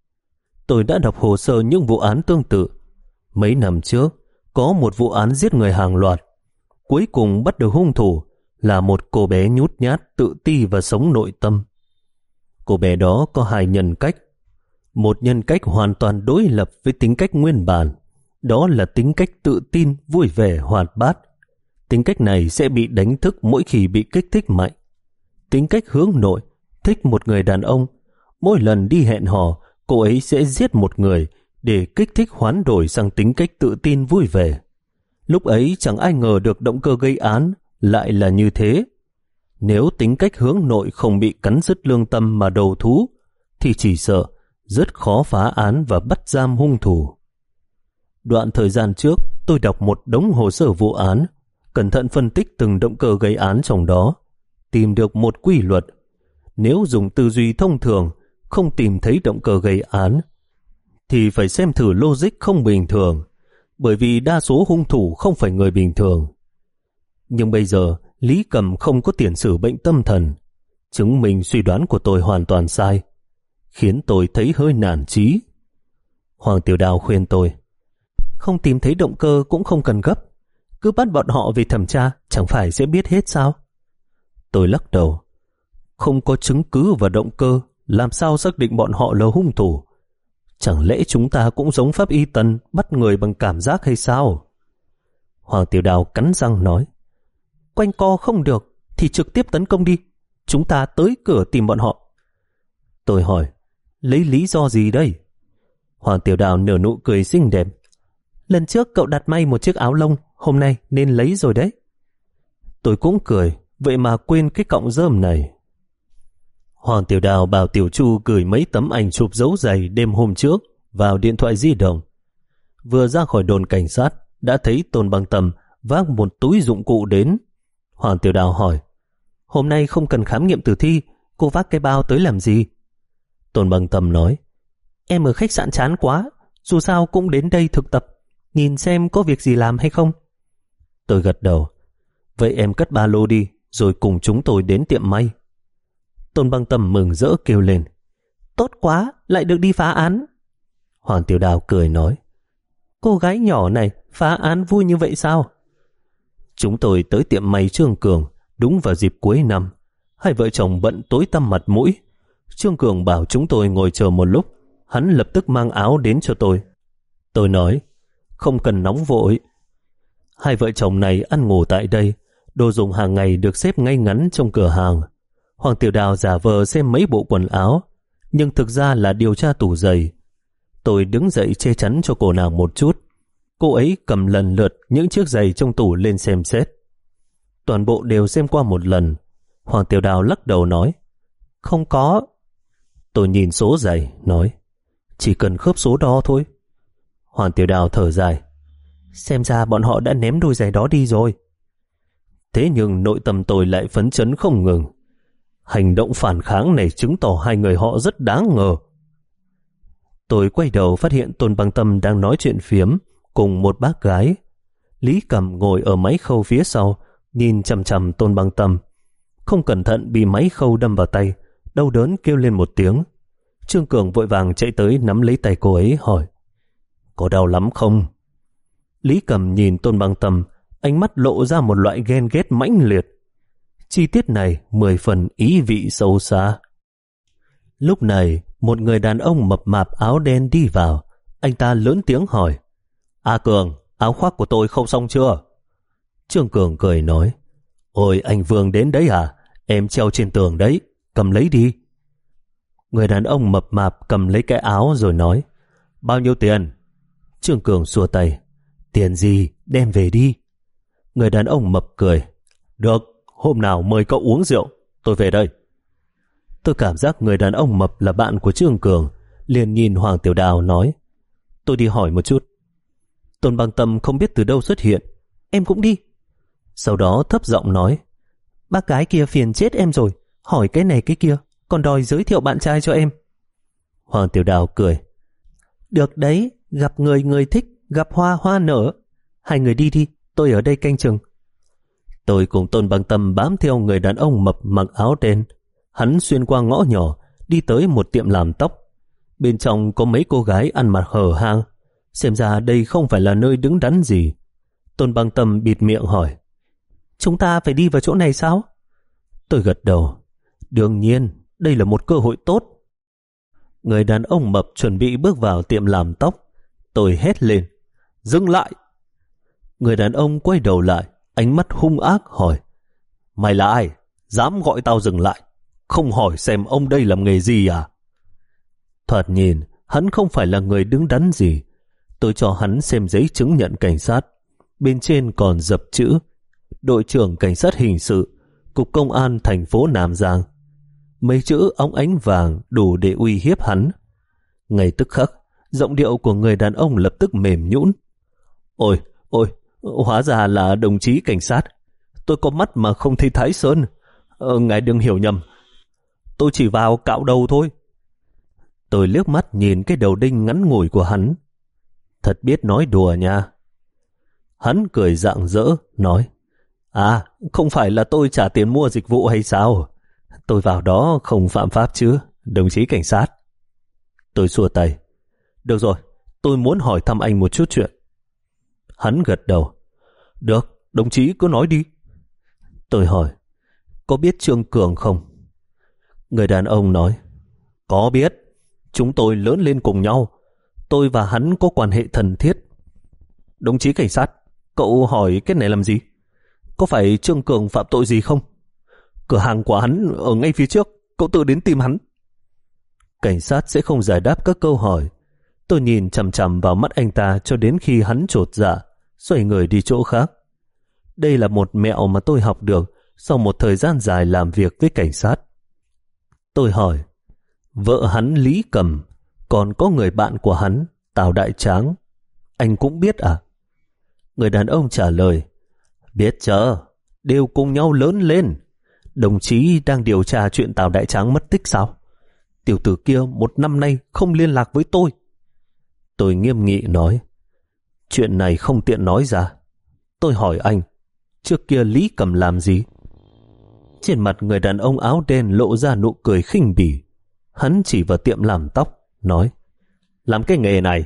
Tôi đã đọc hồ sơ những vụ án tương tự. Mấy năm trước, có một vụ án giết người hàng loạt. Cuối cùng bắt được hung thủ là một cô bé nhút nhát, tự ti và sống nội tâm. Cô bé đó có hai nhân cách. Một nhân cách hoàn toàn đối lập với tính cách nguyên bản. Đó là tính cách tự tin, vui vẻ, hoạt bát. Tính cách này sẽ bị đánh thức mỗi khi bị kích thích mạnh. Tính cách hướng nội, thích một người đàn ông. Mỗi lần đi hẹn hò, cô ấy sẽ giết một người để kích thích hoán đổi sang tính cách tự tin vui vẻ. Lúc ấy chẳng ai ngờ được động cơ gây án lại là như thế. Nếu tính cách hướng nội không bị cắn rứt lương tâm mà đầu thú, thì chỉ sợ rất khó phá án và bắt giam hung thủ. Đoạn thời gian trước, tôi đọc một đống hồ sơ vụ án, cẩn thận phân tích từng động cơ gây án trong đó, tìm được một quy luật. Nếu dùng tư duy thông thường, không tìm thấy động cơ gây án, thì phải xem thử logic không bình thường, bởi vì đa số hung thủ không phải người bình thường. Nhưng bây giờ, Lý Cầm không có tiền sử bệnh tâm thần, chứng minh suy đoán của tôi hoàn toàn sai, khiến tôi thấy hơi nản chí. Hoàng Tiểu Đào khuyên tôi, không tìm thấy động cơ cũng không cần gấp, cứ bắt bọn họ về thẩm tra, chẳng phải sẽ biết hết sao? Tôi lắc đầu, không có chứng cứ và động cơ, làm sao xác định bọn họ là hung thủ? Chẳng lẽ chúng ta cũng giống pháp y tần, bắt người bằng cảm giác hay sao? Hoàng Tiểu Đào cắn răng nói, quanh co không được thì trực tiếp tấn công đi, chúng ta tới cửa tìm bọn họ. Tôi hỏi, lấy lý do gì đây? Hoàng Tiểu Đào nở nụ cười xinh đẹp, lần trước cậu đặt may một chiếc áo lông, hôm nay nên lấy rồi đấy. Tôi cũng cười, vậy mà quên cái cọng rơm này. Hoàng Tiểu Đào bảo Tiểu Chu gửi mấy tấm ảnh chụp dấu giày đêm hôm trước vào điện thoại di động. Vừa ra khỏi đồn cảnh sát, đã thấy Tôn Băng Tầm vác một túi dụng cụ đến. Hoàng Tiểu Đào hỏi, hôm nay không cần khám nghiệm tử thi, cô vác cái bao tới làm gì? Tôn Băng Tầm nói, em ở khách sạn chán quá, dù sao cũng đến đây thực tập, nhìn xem có việc gì làm hay không. Tôi gật đầu, vậy em cất ba lô đi, rồi cùng chúng tôi đến tiệm may. Tôn Băng Tầm mừng rỡ kêu lên, tốt quá, lại được đi phá án. Hoàng Tiểu Đào cười nói, cô gái nhỏ này phá án vui như vậy sao? Chúng tôi tới tiệm may Trương Cường đúng vào dịp cuối năm. Hai vợ chồng bận tối tăm mặt mũi. Trương Cường bảo chúng tôi ngồi chờ một lúc, hắn lập tức mang áo đến cho tôi. Tôi nói, không cần nóng vội. Hai vợ chồng này ăn ngủ tại đây, đồ dùng hàng ngày được xếp ngay ngắn trong cửa hàng. Hoàng Tiểu Đào giả vờ xem mấy bộ quần áo, nhưng thực ra là điều tra tủ giày. Tôi đứng dậy che chắn cho cô nàng một chút. Cô ấy cầm lần lượt những chiếc giày trong tủ lên xem xét. Toàn bộ đều xem qua một lần. Hoàng Tiểu Đào lắc đầu nói, không có. Tôi nhìn số giày, nói, chỉ cần khớp số đó thôi. Hoàng Tiểu Đào thở dài, xem ra bọn họ đã ném đôi giày đó đi rồi. Thế nhưng nội tâm tôi lại phấn chấn không ngừng. Hành động phản kháng này chứng tỏ hai người họ rất đáng ngờ. Tôi quay đầu phát hiện Tôn Băng Tâm đang nói chuyện phiếm cùng một bác gái. Lý Cầm ngồi ở máy khâu phía sau, nhìn chằm chằm Tôn Băng Tâm. Không cẩn thận bị máy khâu đâm vào tay, đau đớn kêu lên một tiếng. Trương Cường vội vàng chạy tới nắm lấy tay cô ấy hỏi: có đau lắm không? Lý Cầm nhìn Tôn Băng Tâm, ánh mắt lộ ra một loại ghen ghét mãnh liệt. Chi tiết này mười phần ý vị sâu xa. Lúc này, một người đàn ông mập mạp áo đen đi vào. Anh ta lớn tiếng hỏi: A Cường, áo khoác của tôi không xong chưa? Trương Cường cười nói: ôi, anh Vương đến đấy à? Em treo trên tường đấy, cầm lấy đi. Người đàn ông mập mạp cầm lấy cái áo rồi nói: bao nhiêu tiền? Trương Cường xua tay: tiền gì, đem về đi. Người đàn ông mập cười: được, hôm nào mời cậu uống rượu, tôi về đây. Tôi cảm giác người đàn ông mập là bạn của Trương Cường, liền nhìn Hoàng Tiểu Đào nói: tôi đi hỏi một chút. Tôn Băng Tâm không biết từ đâu xuất hiện: em cũng đi. Sau đó thấp giọng nói: bác gái kia phiền chết em rồi, hỏi cái này cái kia, còn đòi giới thiệu bạn trai cho em. Hoàng Tiểu Đào cười: được đấy, gặp người người thích, gặp hoa hoa nở. Hai người đi đi, tôi ở đây canh chừng. Tôi cùng Tôn Băng Tâm bám theo người đàn ông mập mặc áo đen. Hắn xuyên qua ngõ nhỏ, đi tới một tiệm làm tóc. Bên trong có mấy cô gái ăn mặc hở hang. Xem ra đây không phải là nơi đứng đắn gì. Tôn Băng Tâm bịt miệng hỏi: chúng ta phải đi vào chỗ này sao? Tôi gật đầu: đương nhiên, đây là một cơ hội tốt. Người đàn ông mập chuẩn bị bước vào tiệm làm tóc. Tôi hét lên: dừng lại! Người đàn ông quay đầu lại, ánh mắt hung ác hỏi: mày là ai? Dám gọi tao dừng lại? Không hỏi xem ông đây làm nghề gì à? Thoạt nhìn, hắn không phải là người đứng đắn gì. Tôi cho hắn xem giấy chứng nhận cảnh sát. Bên trên còn dập chữ: đội trưởng cảnh sát hình sự, cục công an thành phố Nam Giang. Mấy chữ óng ánh vàng đủ để uy hiếp hắn. Ngay tức khắc, giọng điệu của người đàn ông lập tức mềm nhũn. Ôi, ôi, hóa ra là đồng chí cảnh sát. Tôi có mắt mà không thấy Thái Sơn. Ờ, ngài đừng hiểu nhầm. Tôi chỉ vào cạo đầu thôi. Tôi liếc mắt nhìn cái đầu đinh ngắn ngủi của hắn. Thật biết nói đùa nha. Hắn cười rạng rỡ, nói: à, không phải là tôi trả tiền mua dịch vụ hay sao? Tôi vào đó không phạm pháp chứ, đồng chí cảnh sát. Tôi xua tay: được rồi, tôi muốn hỏi thăm anh một chút chuyện. Hắn gật đầu: được, đồng chí cứ nói đi. Tôi hỏi: có biết Trương Cường không? Người đàn ông nói: có biết, chúng tôi lớn lên cùng nhau. Tôi và hắn có quan hệ thân thiết. Đồng chí cảnh sát, cậu hỏi cái này làm gì? Có phải Trương Cường phạm tội gì không? Cửa hàng của hắn ở ngay phía trước, cậu tự đến tìm hắn. Cảnh sát sẽ không giải đáp các câu hỏi. Tôi nhìn chằm chằm vào mắt anh ta cho đến khi hắn chột dạ, xoay người đi chỗ khác. Đây là một mẹo mà tôi học được sau một thời gian dài làm việc với cảnh sát. Tôi hỏi: vợ hắn Lý Cầm, còn có người bạn của hắn, Tào Đại Tráng, anh cũng biết à? Người đàn ông trả lời: biết chứ, đều cùng nhau lớn lên. Đồng chí đang điều tra chuyện Tào Đại Tráng mất tích sao? Tiểu tử kia một năm nay không liên lạc với tôi. Tôi nghiêm nghị nói: chuyện này không tiện nói ra. Tôi hỏi anh, trước kia Lý Cầm làm gì? Trên mặt người đàn ông áo đen lộ ra nụ cười khinh bỉ. Hắn chỉ vào tiệm làm tóc, nói: làm cái nghề này.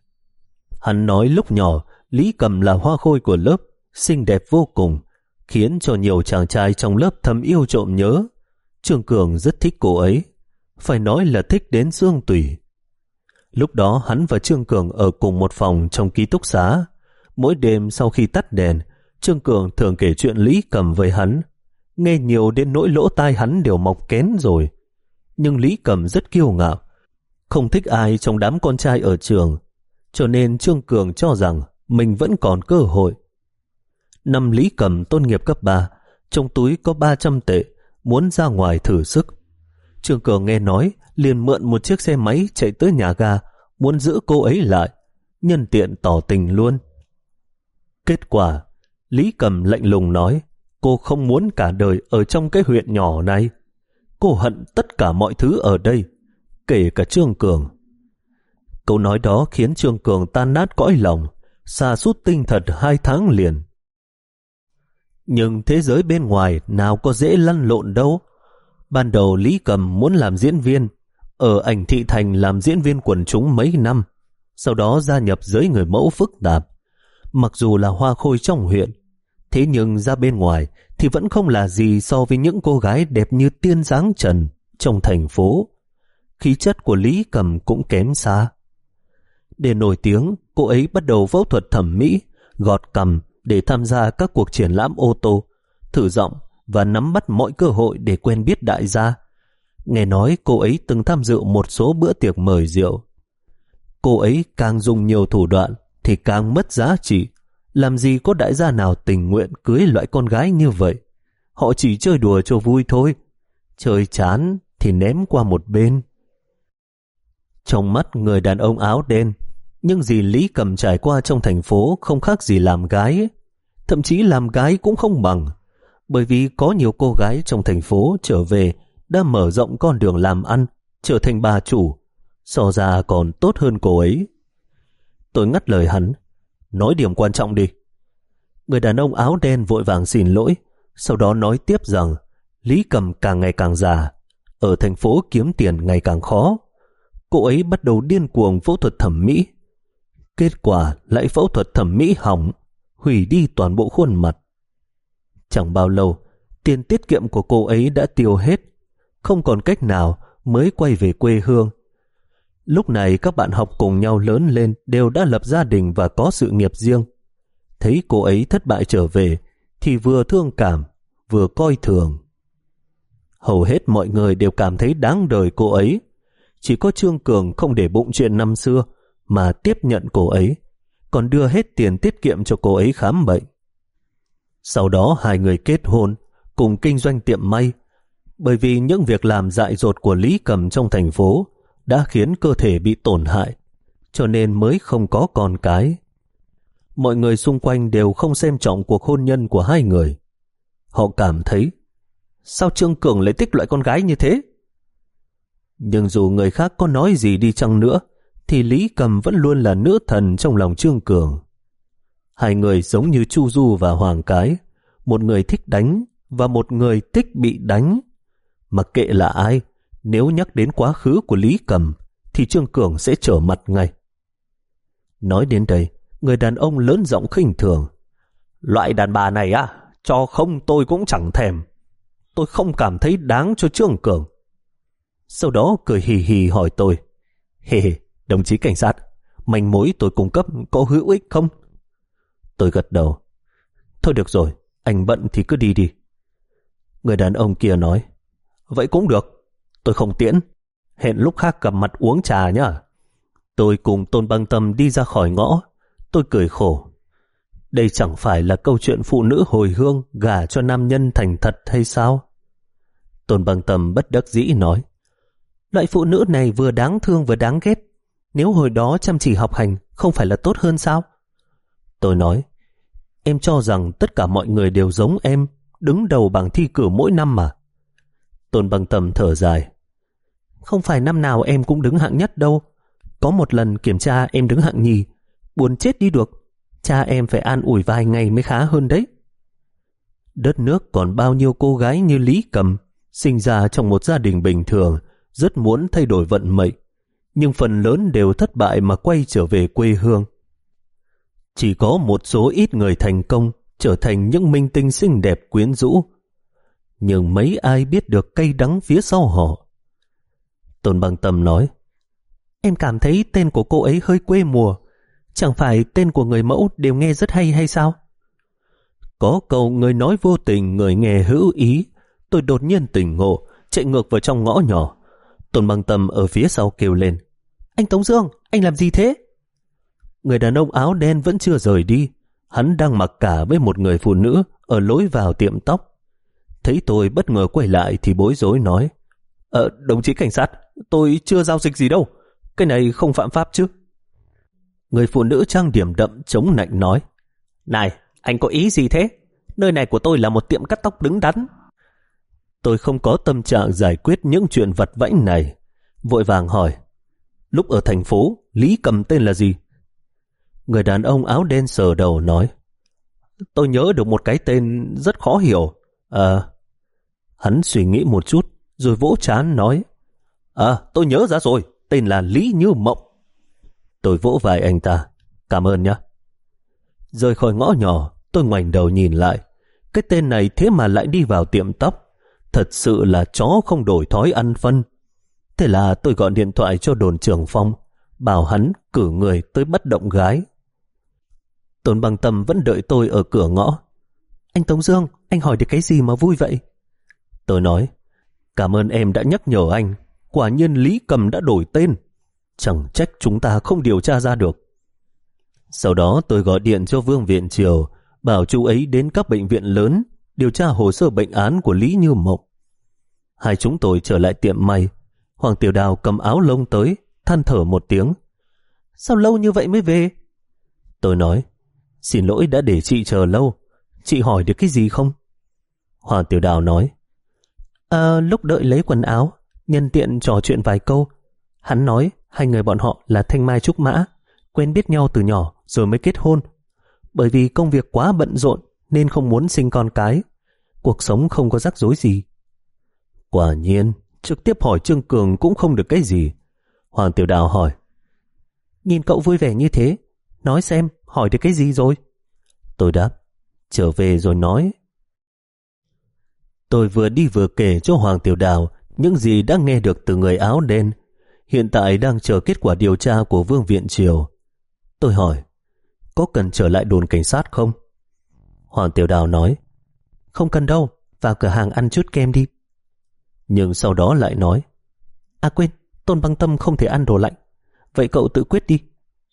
Hắn nói lúc nhỏ Lý Cầm là hoa khôi của lớp, xinh đẹp vô cùng, khiến cho nhiều chàng trai trong lớp thầm yêu trộm nhớ. Trương Cường rất thích cô ấy, phải nói là thích đến xương tủy. Lúc đó hắn và Trương Cường ở cùng một phòng trong ký túc xá. Mỗi đêm sau khi tắt đèn, Trương Cường thường kể chuyện Lý Cầm với hắn. Nghe nhiều đến nỗi lỗ tai hắn đều mọc kén rồi. Nhưng Lý Cầm rất kiêu ngạo, không thích ai trong đám con trai ở trường, cho nên Trương Cường cho rằng mình vẫn còn cơ hội. Năm Lý Cầm tốt nghiệp cấp ba, trong túi có ba trăm tệ, muốn ra ngoài thử sức. Trương Cường nghe nói, liền mượn một chiếc xe máy chạy tới nhà ga, muốn giữ cô ấy lại, nhân tiện tỏ tình luôn. Kết quả, Lý Cầm lạnh lùng nói: Cô không muốn cả đời ở trong cái huyện nhỏ này. Cô hận tất cả mọi thứ ở đây, kể cả Trương Cường. Câu nói đó khiến Trương Cường tan nát cõi lòng, sa sút tinh thần hai tháng liền. Nhưng thế giới bên ngoài nào có dễ lăn lộn đâu. Ban đầu Lý Cầm muốn làm diễn viên, ở Ảnh Thị Thành làm diễn viên quần chúng mấy năm, sau đó gia nhập giới người mẫu phức tạp. Mặc dù là hoa khôi trong huyện, thế nhưng ra bên ngoài thì vẫn không là gì so với những cô gái đẹp như tiên dáng trần trong thành phố. Khí chất của Lý Cầm cũng kém xa. Để nổi tiếng, cô ấy bắt đầu phẫu thuật thẩm mỹ, gọt cằm để tham gia các cuộc triển lãm ô tô, thử giọng và nắm bắt mọi cơ hội để quen biết đại gia. Nghe nói cô ấy từng tham dự một số bữa tiệc mời rượu. Cô ấy càng dùng nhiều thủ đoạn thì càng mất giá trị. Làm gì có đại gia nào tình nguyện cưới loại con gái như vậy. Họ chỉ chơi đùa cho vui thôi. Chơi chán thì ném qua một bên. Trong mắt người đàn ông áo đen, nhưng gì Lý Cầm trải qua trong thành phố không khác gì làm gái ấy. Thậm chí làm gái cũng không bằng. Bởi vì có nhiều cô gái trong thành phố trở về đã mở rộng con đường làm ăn, trở thành bà chủ, so ra còn tốt hơn cô ấy. Tôi ngắt lời hắn. Nói điểm quan trọng đi. Người đàn ông áo đen vội vàng xin lỗi, sau đó nói tiếp rằng Lý Cầm càng ngày càng già, ở thành phố kiếm tiền ngày càng khó. Cô ấy bắt đầu điên cuồng phẫu thuật thẩm mỹ. Kết quả lại phẫu thuật thẩm mỹ hỏng, hủy đi toàn bộ khuôn mặt. Chẳng bao lâu, tiền tiết kiệm của cô ấy đã tiêu hết, không còn cách nào mới quay về quê hương. Lúc này các bạn học cùng nhau lớn lên đều đã lập gia đình và có sự nghiệp riêng. Thấy cô ấy thất bại trở về thì vừa thương cảm vừa coi thường. Hầu hết mọi người đều cảm thấy đáng đời cô ấy. Chỉ có Trương Cường không để bụng chuyện năm xưa mà tiếp nhận cô ấy, còn đưa hết tiền tiết kiệm cho cô ấy khám bệnh. Sau đó hai người kết hôn, cùng kinh doanh tiệm may. Bởi vì những việc làm dại dột của Lý Cầm trong thành phố đã khiến cơ thể bị tổn hại, cho nên mới không có con cái. Mọi người xung quanh đều không xem trọng cuộc hôn nhân của hai người. Họ cảm thấy, sao Trương Cường lại thích loại con gái như thế? Nhưng dù người khác có nói gì đi chăng nữa, thì Lý Cầm vẫn luôn là nữ thần trong lòng Trương Cường. Hai người giống như Chu Du và Hoàng Cái, một người thích đánh và một người thích bị đánh. Mặc kệ là ai, nếu nhắc đến quá khứ của Lý Cầm thì Trương Cường sẽ trở mặt ngay. Nói đến đây, người đàn ông lớn giọng khinh thường. Loại đàn bà này á, cho không tôi cũng chẳng thèm. Tôi không cảm thấy đáng cho Trương Cường. Sau đó cười hì hì hỏi tôi, hề hề, đồng chí cảnh sát, manh mối tôi cung cấp có hữu ích không? Tôi gật đầu. Thôi được rồi, anh bận thì cứ đi đi. Người đàn ông kia nói, vậy cũng được, tôi không tiễn. Hẹn lúc khác gặp mặt uống trà nhá. Tôi cùng Tôn Băng Tâm đi ra khỏi ngõ. Tôi cười khổ. Đây chẳng phải là câu chuyện phụ nữ hồi hương gả cho nam nhân thành thật hay sao? Tôn Băng Tâm bất đắc dĩ nói, loại phụ nữ này vừa đáng thương vừa đáng ghét. Nếu hồi đó chăm chỉ học hành không phải là tốt hơn sao? Tôi nói, em cho rằng tất cả mọi người đều giống em, đứng đầu bảng thi cử mỗi năm mà. Tôn Băng Tâm thở dài, không phải năm nào em cũng đứng hạng nhất đâu. Có một lần kiểm tra em đứng hạng nhì, buồn chết đi được. Cha em phải an ủi vài ngày mới khá hơn đấy. Đất nước còn bao nhiêu cô gái như Lý Cầm, sinh ra trong một gia đình bình thường, rất muốn thay đổi vận mệnh, nhưng phần lớn đều thất bại mà quay trở về quê hương. Chỉ có một số ít người thành công, trở thành những minh tinh xinh đẹp quyến rũ, nhưng mấy ai biết được cay đắng phía sau họ. Tôn Băng Tâm nói, em cảm thấy tên của cô ấy hơi quê mùa. Chẳng phải tên của người mẫu đều nghe rất hay hay sao? Có câu người nói vô tình, người nghe hữu ý. Tôi đột nhiên tỉnh ngộ, chạy ngược vào trong ngõ nhỏ. Tôn Băng Tâm ở phía sau kêu lên, anh Tống Dương, anh làm gì thế? Người đàn ông áo đen vẫn chưa rời đi. Hắn đang mặc cả với một người phụ nữ ở lối vào tiệm tóc. Thấy tôi bất ngờ quay lại thì bối rối nói, Ờ, đồng chí cảnh sát, tôi chưa giao dịch gì đâu. Cái này không phạm pháp chứ? Người phụ nữ trang điểm đậm chống nạnh nói, này, anh có ý gì thế? nơi này của tôi là một tiệm cắt tóc đứng đắn. Tôi không có tâm trạng giải quyết những chuyện vặt vãnh này, vội vàng hỏi, lúc ở thành phố, Lý Cầm tên là gì? Người đàn ông áo đen sờ đầu nói, tôi nhớ được một cái tên rất khó hiểu. À, hắn suy nghĩ một chút, rồi vỗ trán nói, à, tôi nhớ ra rồi, tên là Lý Như Mộng. Tôi vỗ vai anh ta, cảm ơn nhé. Rời khỏi ngõ nhỏ, tôi ngoảnh đầu nhìn lại, cái tên này thế mà lại đi vào tiệm tóc, thật sự là chó không đổi thói ăn phân. Thế là tôi gọi điện thoại cho đồn trưởng Phong, bảo hắn cử người tới bắt động gái. Tôn Băng Tâm vẫn đợi tôi ở cửa ngõ. Anh Tống Dương, anh hỏi được cái gì mà vui vậy? Tôi nói, cảm ơn em đã nhắc nhở anh, quả nhiên Lý Cầm đã đổi tên, chẳng trách chúng ta không điều tra ra được. Sau đó tôi gọi điện cho Vương Viện Triều, bảo chú ấy đến các bệnh viện lớn điều tra hồ sơ bệnh án của Lý Như Mộng. Hai chúng tôi trở lại tiệm may. Hoàng Tiểu Đào cầm áo lông tới, than thở một tiếng. Sao lâu như vậy mới về? Tôi nói, xin lỗi đã để chị chờ lâu, chị hỏi được cái gì không? Hoàng Tiểu Đào nói, à, lúc đợi lấy quần áo, nhân tiện trò chuyện vài câu. Hắn nói hai người bọn họ là Thanh Mai Trúc Mã, quen biết nhau từ nhỏ rồi mới kết hôn. Bởi vì công việc quá bận rộn nên không muốn sinh con cái, cuộc sống không có rắc rối gì. Quả nhiên, trực tiếp hỏi Trương Cường cũng không được cái gì. Hoàng Tiểu Đào hỏi, nhìn cậu vui vẻ như thế, nói xem hỏi được cái gì rồi? Tôi đáp, trở về rồi nói. Tôi vừa đi vừa kể cho Hoàng Tiểu Đào những gì đã nghe được từ người áo đen, hiện tại đang chờ kết quả điều tra của Vương Viện Triều. Tôi hỏi, có cần trở lại đồn cảnh sát không? Hoàng Tiểu Đào nói, không cần đâu, vào cửa hàng ăn chút kem đi. Nhưng sau đó lại nói, à quên, Tôn Băng Tâm không thể ăn đồ lạnh, vậy cậu tự quyết đi.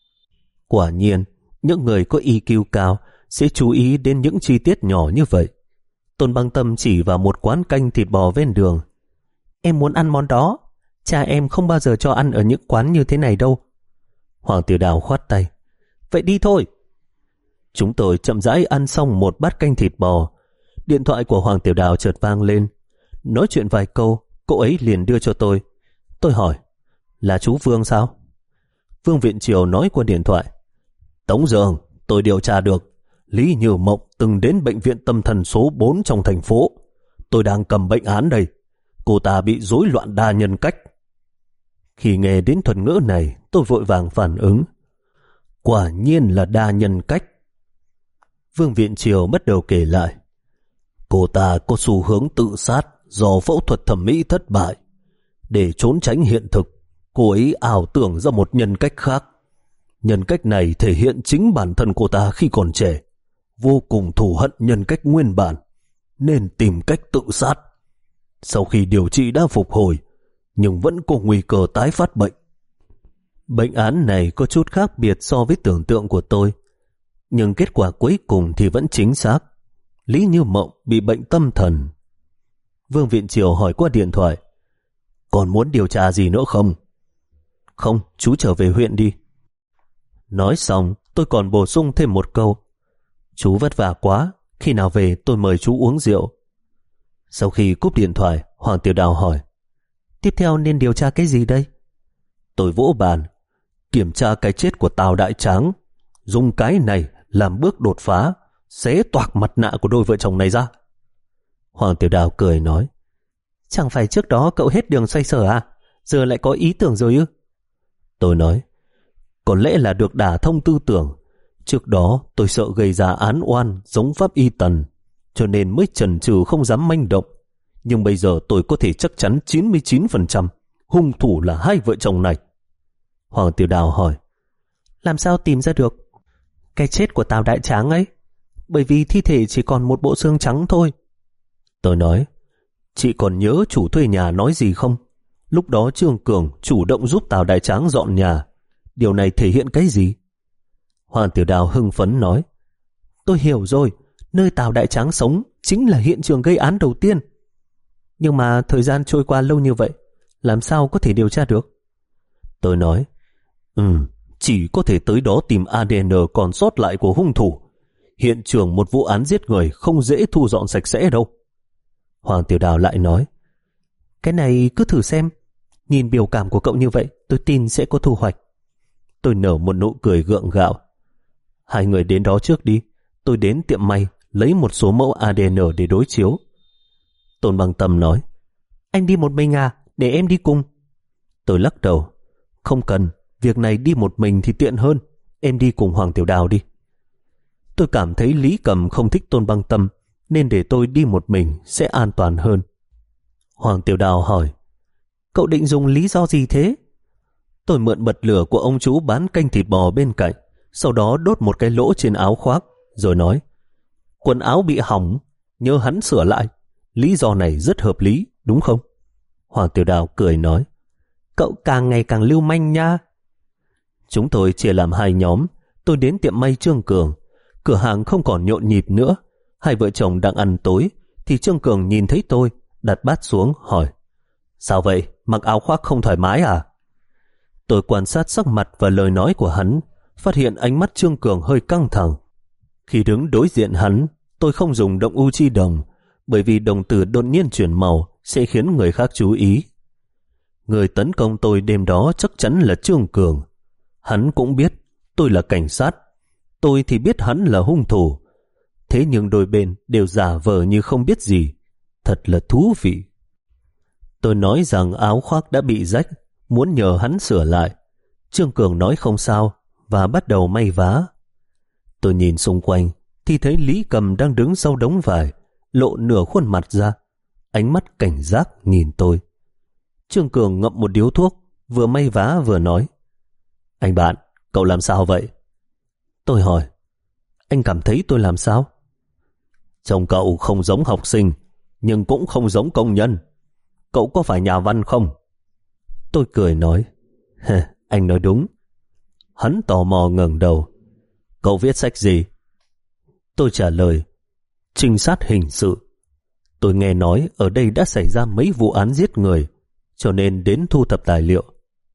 Quả nhiên, những người có i kiu cao sẽ chú ý đến những chi tiết nhỏ như vậy. Tôn Băng Tâm chỉ vào một quán canh thịt bò ven đường. Em muốn ăn món đó, cha em không bao giờ cho ăn ở những quán như thế này đâu. Hoàng Tiểu Đào khoát tay, vậy đi thôi. Chúng tôi chậm rãi ăn xong một bát canh thịt bò. Điện thoại của Hoàng Tiểu Đào chợt vang lên. Nói chuyện vài câu, cô ấy liền đưa cho tôi. Tôi hỏi, là chú Vương sao? Vương Viện Triều nói qua điện thoại, Tống Dương, tôi điều tra được Lý Như Mộng từng đến bệnh viện tâm thần số bốn trong thành phố. Tôi đang cầm bệnh án đây. Cô ta bị rối loạn đa nhân cách. Khi nghe đến thuật ngữ này, tôi vội vàng phản ứng, quả nhiên là đa nhân cách. Vương Viện Triều bắt đầu kể lại, cô ta có xu hướng tự sát do phẫu thuật thẩm mỹ thất bại. Để trốn tránh hiện thực, cô ấy ảo tưởng ra một nhân cách khác. Nhân cách này thể hiện chính bản thân cô ta khi còn trẻ, vô cùng thù hận nhân cách nguyên bản, nên tìm cách tự sát. Sau khi điều trị đã phục hồi, nhưng vẫn có nguy cơ tái phát bệnh. Bệnh án này có chút khác biệt so với tưởng tượng của tôi, nhưng kết quả cuối cùng thì vẫn chính xác. Lý Như Mộng bị bệnh tâm thần. Vương Viện Triều hỏi qua điện thoại, còn muốn điều tra gì nữa không? Không, chú trở về huyện đi. Nói xong, tôi còn bổ sung thêm một câu, chú vất vả quá, khi nào về tôi mời chú uống rượu. Sau khi cúp điện thoại, Hoàng Tiểu Đào hỏi, tiếp theo nên điều tra cái gì đây? Tôi vỗ bàn, kiểm tra cái chết của Tào Đại Tráng, dùng cái này làm bước đột phá, xé toạc mặt nạ của đôi vợ chồng này ra. Hoàng Tiểu Đào cười nói, chẳng phải trước đó cậu hết đường xoay sở à, giờ lại có ý tưởng rồi ư? Tôi nói, có lẽ là được đả thông tư tưởng. Trước đó tôi sợ gây ra án oan giống Pháp Y Tần, cho nên mới chần chừ không dám manh động. Nhưng bây giờ tôi có thể chắc chắn chín mươi chín phần trăm hung thủ là hai vợ chồng này. Hoàng Tiểu Đào hỏi, làm sao tìm ra được? Cái chết của Tào Đại Tráng ấy, bởi vì thi thể chỉ còn một bộ xương trắng thôi. Tôi nói, chị còn nhớ chủ thuê nhà nói gì không? Lúc đó Trương Cường chủ động giúp Tào Đại Tráng dọn nhà. Điều này thể hiện cái gì? Hoàng Tiểu Đào hưng phấn nói, tôi hiểu rồi, nơi Tào Đại Tráng sống chính là hiện trường gây án đầu tiên. Nhưng mà thời gian trôi qua lâu như vậy, làm sao có thể điều tra được? Tôi nói, Ừ, chỉ có thể tới đó tìm a đê en còn sót lại của hung thủ. hiện trường một vụ án giết người không dễ thu dọn sạch sẽ đâu. Hoàng Tiểu Đào lại nói, cái này cứ thử xem, nhìn biểu cảm của cậu như vậy tôi tin sẽ có thu hoạch. Tôi nở một nụ cười gượng gạo. Hai người đến đó trước đi, tôi đến tiệm may lấy một số mẫu a đê en để đối chiếu. Tôn Băng Tâm nói, anh đi một mình à, để em đi cùng. Tôi lắc đầu, không cần, việc này đi một mình thì tiện hơn, em đi cùng Hoàng Tiểu Đào đi. Tôi cảm thấy Lý Cầm không thích Tôn Băng Tâm, nên để tôi đi một mình sẽ an toàn hơn. Hoàng Tiểu Đào hỏi, cậu định dùng lý do gì thế? Tôi mượn bật lửa của ông chú bán canh thịt bò bên cạnh, sau đó đốt một cái lỗ trên áo khoác, rồi nói, quần áo bị hỏng, nhớ hắn sửa lại. Lý do này rất hợp lý, đúng không? Hoàng Tiểu Đào cười nói, cậu càng ngày càng lưu manh nha. Chúng tôi chia làm hai nhóm. Tôi đến tiệm may Trương Cường. Cửa hàng không còn nhộn nhịp nữa. Hai vợ chồng đang ăn tối thì Trương Cường nhìn thấy tôi, đặt bát xuống hỏi, sao vậy, mặc áo khoác không thoải mái à? Tôi quan sát sắc mặt và lời nói của hắn, phát hiện ánh mắt Trương Cường hơi căng thẳng. Khi đứng đối diện hắn, tôi không dùng động u chi đồng, bởi vì đồng tử đột nhiên chuyển màu sẽ khiến người khác chú ý. Người tấn công tôi đêm đó chắc chắn là Trương Cường. Hắn cũng biết tôi là cảnh sát, tôi thì biết hắn là hung thủ. Thế nhưng đôi bên đều giả vờ như không biết gì. Thật là thú vị. Tôi nói rằng áo khoác đã bị rách, muốn nhờ hắn sửa lại. Trương Cường nói không sao và bắt đầu may vá. Tôi nhìn xung quanh thì thấy Lý Cầm đang đứng sau đống vải, lộ nửa khuôn mặt ra, ánh mắt cảnh giác nhìn tôi. Trương Cường ngậm một điếu thuốc, vừa may vá vừa nói, anh bạn, cậu làm sao vậy? Tôi hỏi, anh cảm thấy tôi làm sao? Trông cậu không giống học sinh, nhưng cũng không giống công nhân. Cậu có phải nhà văn không? Tôi cười nói, anh nói đúng. Hắn tò mò ngẩng đầu, cậu viết sách gì? Tôi trả lời, trinh sát hình sự. Tôi nghe nói ở đây đã xảy ra mấy vụ án giết người, cho nên đến thu thập tài liệu.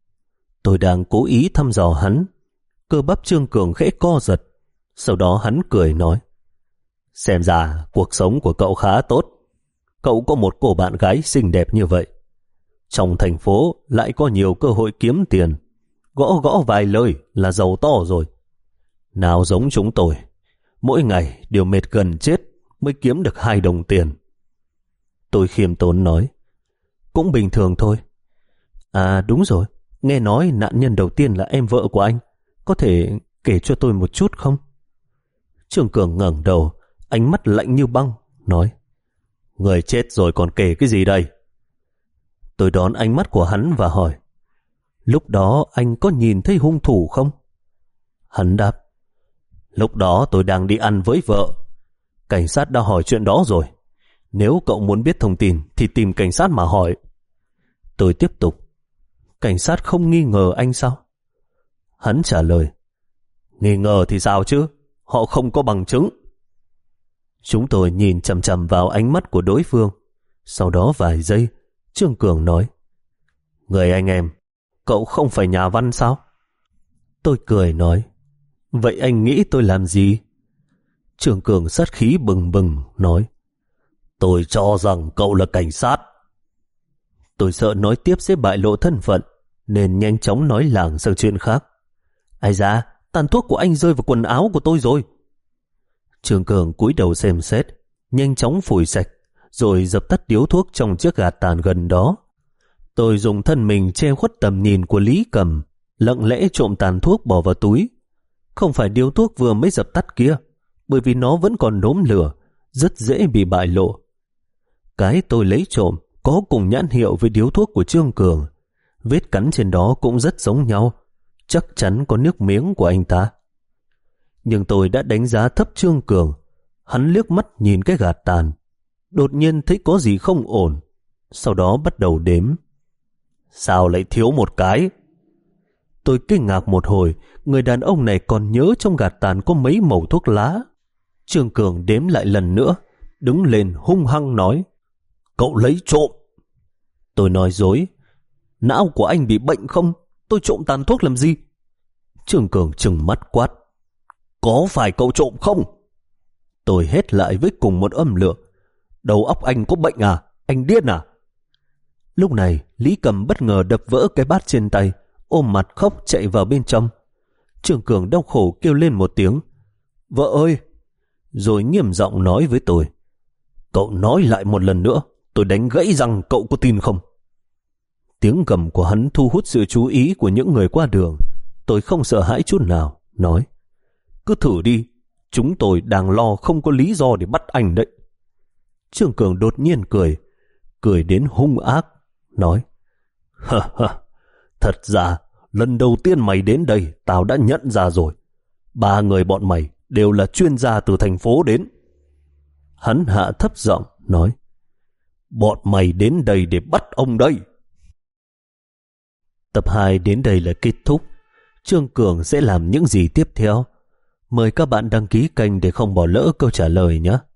Tôi đang cố ý thăm dò hắn. Cơ bắp Trương Cường khẽ co giật. Sau đó hắn cười nói, xem ra cuộc sống của cậu khá tốt. Cậu có một cô bạn gái xinh đẹp như vậy. Trong thành phố lại có nhiều cơ hội kiếm tiền. Gõ gõ vài lời là giàu to rồi. Nào giống chúng tôi, mỗi ngày đều mệt gần chết mới kiếm được hai đồng tiền. Tôi khiêm tốn nói, cũng bình thường thôi. À đúng rồi, nghe nói nạn nhân đầu tiên là em vợ của anh. Có thể kể cho tôi một chút không? Trương Cường ngẩng đầu, ánh mắt lạnh như băng, nói, người chết rồi còn kể cái gì đây? Tôi đón ánh mắt của hắn và hỏi, lúc đó anh có nhìn thấy hung thủ không? Hắn đáp, lúc đó tôi đang đi ăn với vợ. Cảnh sát đã hỏi chuyện đó rồi. Nếu cậu muốn biết thông tin thì tìm cảnh sát mà hỏi. Tôi tiếp tục, cảnh sát không nghi ngờ anh sao? Hắn trả lời, nghi ngờ thì sao chứ, họ không có bằng chứng. Chúng tôi nhìn chằm chằm vào ánh mắt của đối phương. Sau đó vài giây, Trương Cường nói, người anh em, cậu không phải nhà văn sao? Tôi cười nói, vậy anh nghĩ tôi làm gì? Trương Cường sát khí bừng bừng nói, tôi cho rằng cậu là cảnh sát. Tôi sợ nói tiếp sẽ bại lộ thân phận, nên nhanh chóng nói lảng sang chuyện khác. Ai da, tàn thuốc của anh rơi vào quần áo của tôi rồi. Trương Cường cúi đầu xem xét, nhanh chóng phủi sạch, rồi dập tắt điếu thuốc trong chiếc gạt tàn gần đó. Tôi dùng thân mình che khuất tầm nhìn của Lý Cầm, lặng lẽ trộm tàn thuốc bỏ vào túi. Không phải điếu thuốc vừa mới dập tắt kia, bởi vì nó vẫn còn đốm lửa, rất dễ bị bại lộ. Cái tôi lấy trộm có cùng nhãn hiệu với điếu thuốc của Trương Cường. Vết cắn trên đó cũng rất giống nhau, chắc chắn có nước miếng của anh ta. Nhưng tôi đã đánh giá thấp Trương Cường. Hắn liếc mắt nhìn cái gạt tàn, đột nhiên thấy có gì không ổn, sau đó bắt đầu đếm. Sao lại thiếu một cái? Tôi kinh ngạc một hồi, người đàn ông này còn nhớ trong gạt tàn có mấy mẩu thuốc lá. Trương Cường đếm lại lần nữa, đứng lên hung hăng nói, cậu lấy trộm. Tôi nói dối, não của anh bị bệnh không? Tôi trộm tàn thuốc làm gì? Trương Cường trừng mắt quát, có phải cậu trộm không? Tôi hét lại với cùng một âm lượng. Đầu óc anh có bệnh à? Anh điên à? Lúc này, Lý Cầm bất ngờ đập vỡ cái bát trên tay, ôm mặt khóc chạy vào bên trong. Trương Cường đau khổ kêu lên một tiếng, vợ ơi! Rồi nghiêm giọng nói với tôi, cậu nói lại một lần nữa, tôi đánh gãy răng, cậu có tin không? Tiếng gầm của hắn thu hút sự chú ý của những người qua đường. Tôi không sợ hãi chút nào, nói, cứ thử đi, chúng tôi đang lo không có lý do để bắt anh đấy. Trương Cường đột nhiên cười, cười đến hung ác, nói, ha ha, thật ra lần đầu tiên mày đến đây tao đã nhận ra rồi. Ba người bọn mày đều là chuyên gia từ thành phố đến. Hắn hạ thấp giọng nói, bọn mày đến đây để bắt ông đây. Tập hai đến đây là kết thúc. Trương Cường sẽ làm những gì tiếp theo? Mời các bạn đăng ký kênh để không bỏ lỡ câu trả lời nhé.